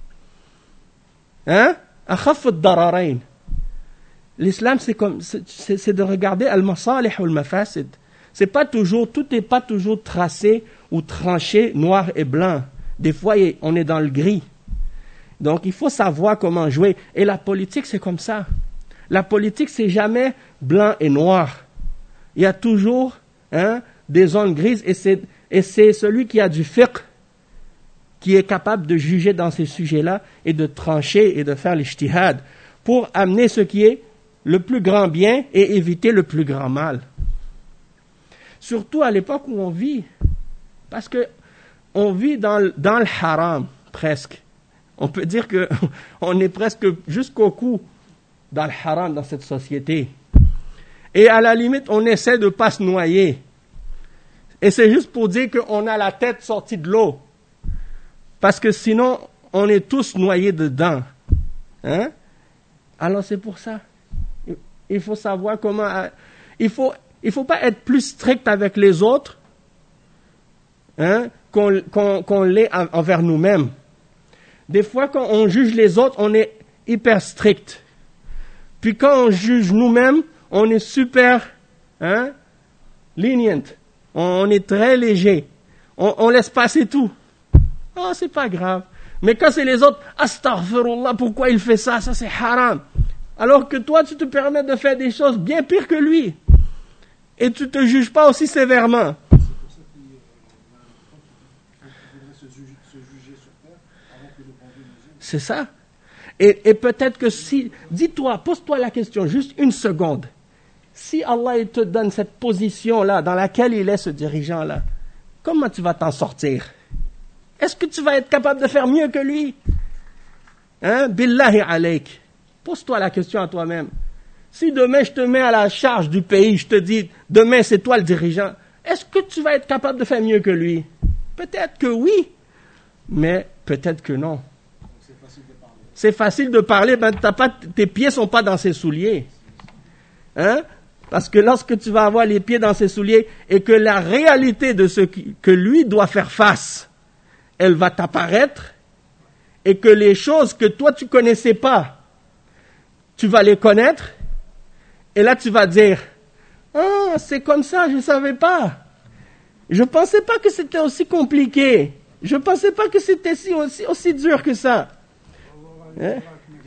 Hein? Akhaf ad-dararain. L'islam, c'est comme, c'est, c'est, c'est de regarder al-masalih ou al-mafasid. C'est pas toujours, tout n'est pas toujours tracé ou tranché noir et blanc. Des fois, on est dans le gris. Donc, il faut savoir comment jouer. Et la politique, c'est comme ça. La politique, c'est jamais blanc et noir. Il y a toujours hein, des zones grises et c'est, et c'est celui qui a du fiqh qui est capable de juger dans ces sujets-là et de trancher et de faire l'ijtihad pour amener ce qui est le plus grand bien et éviter le plus grand mal. Surtout à l'époque où on vit. Parce que on vit dans, dans le haram, presque. On peut dire que on est presque jusqu'au cou dans le haram dans cette société. Et à la limite, on essaie de ne pas se noyer. Et c'est juste pour dire qu'on a la tête sortie de l'eau. Parce que sinon, on est tous noyés dedans. Hein? Alors c'est pour ça. Il faut savoir comment... Il faut... Il ne faut pas être plus strict avec les autres hein, qu'on, qu'on, qu'on l'est envers nous-mêmes. Des fois, quand on juge les autres, on est hyper strict. Puis quand on juge nous-mêmes, on est super hein, lenient. On est très léger. On, on laisse passer tout. Oh, c'est pas grave. Mais quand c'est les autres, astaghfirullah, pourquoi il fait ça? Ça, c'est haram. Alors que toi, tu te permets de faire des choses bien pires que lui. Et tu ne te juges pas aussi sévèrement. C'est pour ça qu'il faudrait se juger, se juger sur terre avant que le pendule ne gêne. C'est ça. Et, et peut-être que si... Dis-toi, pose-toi la question, juste une seconde. Si Allah il te donne cette position-là, dans laquelle il est ce dirigeant-là, comment tu vas t'en sortir? Est-ce que tu vas être capable de faire mieux que lui? Hein? Billahi alayk. Pose-toi la question à toi-même. Si demain je te mets à la charge du pays, je te dis, demain c'est toi le dirigeant, est-ce que tu vas être capable de faire mieux que lui? Peut-être que oui, mais peut-être que non. C'est facile de parler. C'est facile de parler, ben t'as pas, tes pieds sont pas dans ses souliers. Hein? Parce que lorsque tu vas avoir les pieds dans ses souliers et que la réalité de ce qui, que lui doit faire face, elle va t'apparaître, et que les choses que toi tu connaissais pas, tu vas les connaître, et là tu vas dire, ah, c'est comme ça, je savais pas. Je pensais pas que c'était aussi compliqué. Je pensais pas que c'était si, aussi, aussi dur que ça. Hein?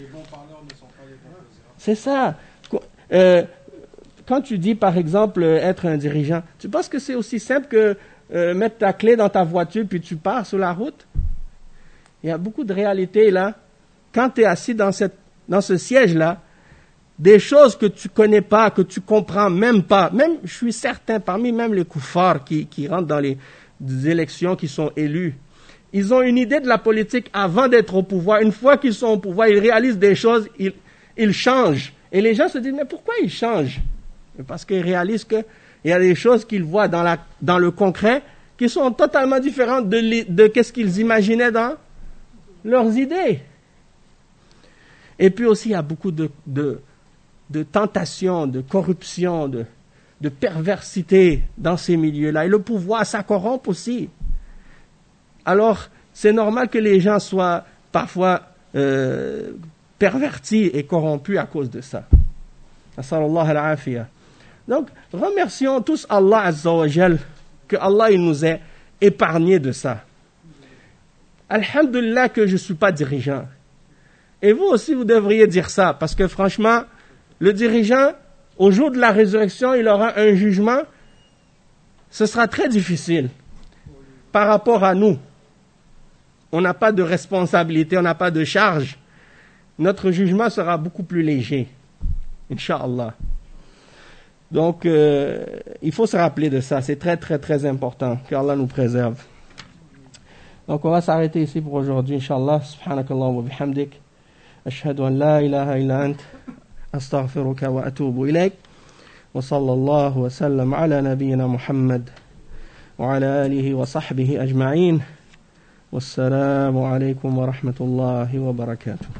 C'est ça. Euh, quand tu dis, par exemple, être un dirigeant, tu penses que c'est aussi simple que euh, mettre ta clé dans ta voiture puis tu pars sur la route? Il y a beaucoup de réalités là. Quand tu es assis dans, cette, dans ce siège-là, des choses que tu connais pas, que tu comprends même pas, même, je suis certain, parmi même les koufars qui, qui rentrent dans les, les élections, qui sont élus, ils ont une idée de la politique avant d'être au pouvoir. Une fois qu'ils sont au pouvoir, ils réalisent des choses, ils, ils changent. Et les gens se disent, mais pourquoi ils changent? Parce qu'ils réalisent qu'il y a des choses qu'ils voient dans, la, dans le concret qui sont totalement différentes de, de, de qu'est-ce qu'ils imaginaient dans leurs idées. Et puis aussi, il y a beaucoup de, de, de tentations, de corruption, de, de perversité dans ces milieux-là. Et le pouvoir, ça corrompt aussi. Alors, c'est normal que les gens soient parfois euh, pervertis et corrompus à cause de ça. As'alullah al-afiyah. Donc, remercions tous Allah Azza wa Jal, que Allah il nous ait épargnés de ça. Alhamdulillah que je ne suis pas dirigeant. Et vous aussi, vous devriez dire ça, parce que franchement, le dirigeant, au jour de la résurrection, il aura un jugement, ce sera très difficile par rapport à nous. On n'a pas de responsabilité, on n'a pas de charge. Notre jugement sera beaucoup plus léger, Inch'Allah. Donc, euh, il faut se rappeler de ça. C'est très, très, très important qu'Allah nous préserve. Donc, on va s'arrêter ici pour aujourd'hui, Inch'Allah. Subhanakallah wa bihamdik. Ashhadu an la ilaha illa ant. Astaghfiruka wa atubu ilayk. Wa sallallahu wa sallam ala nabiyyina Muhammad. Wa ala alihi wa sahbihi ajma'in. Wassalamu alaykum wa rahmatullahi wa barakatuh.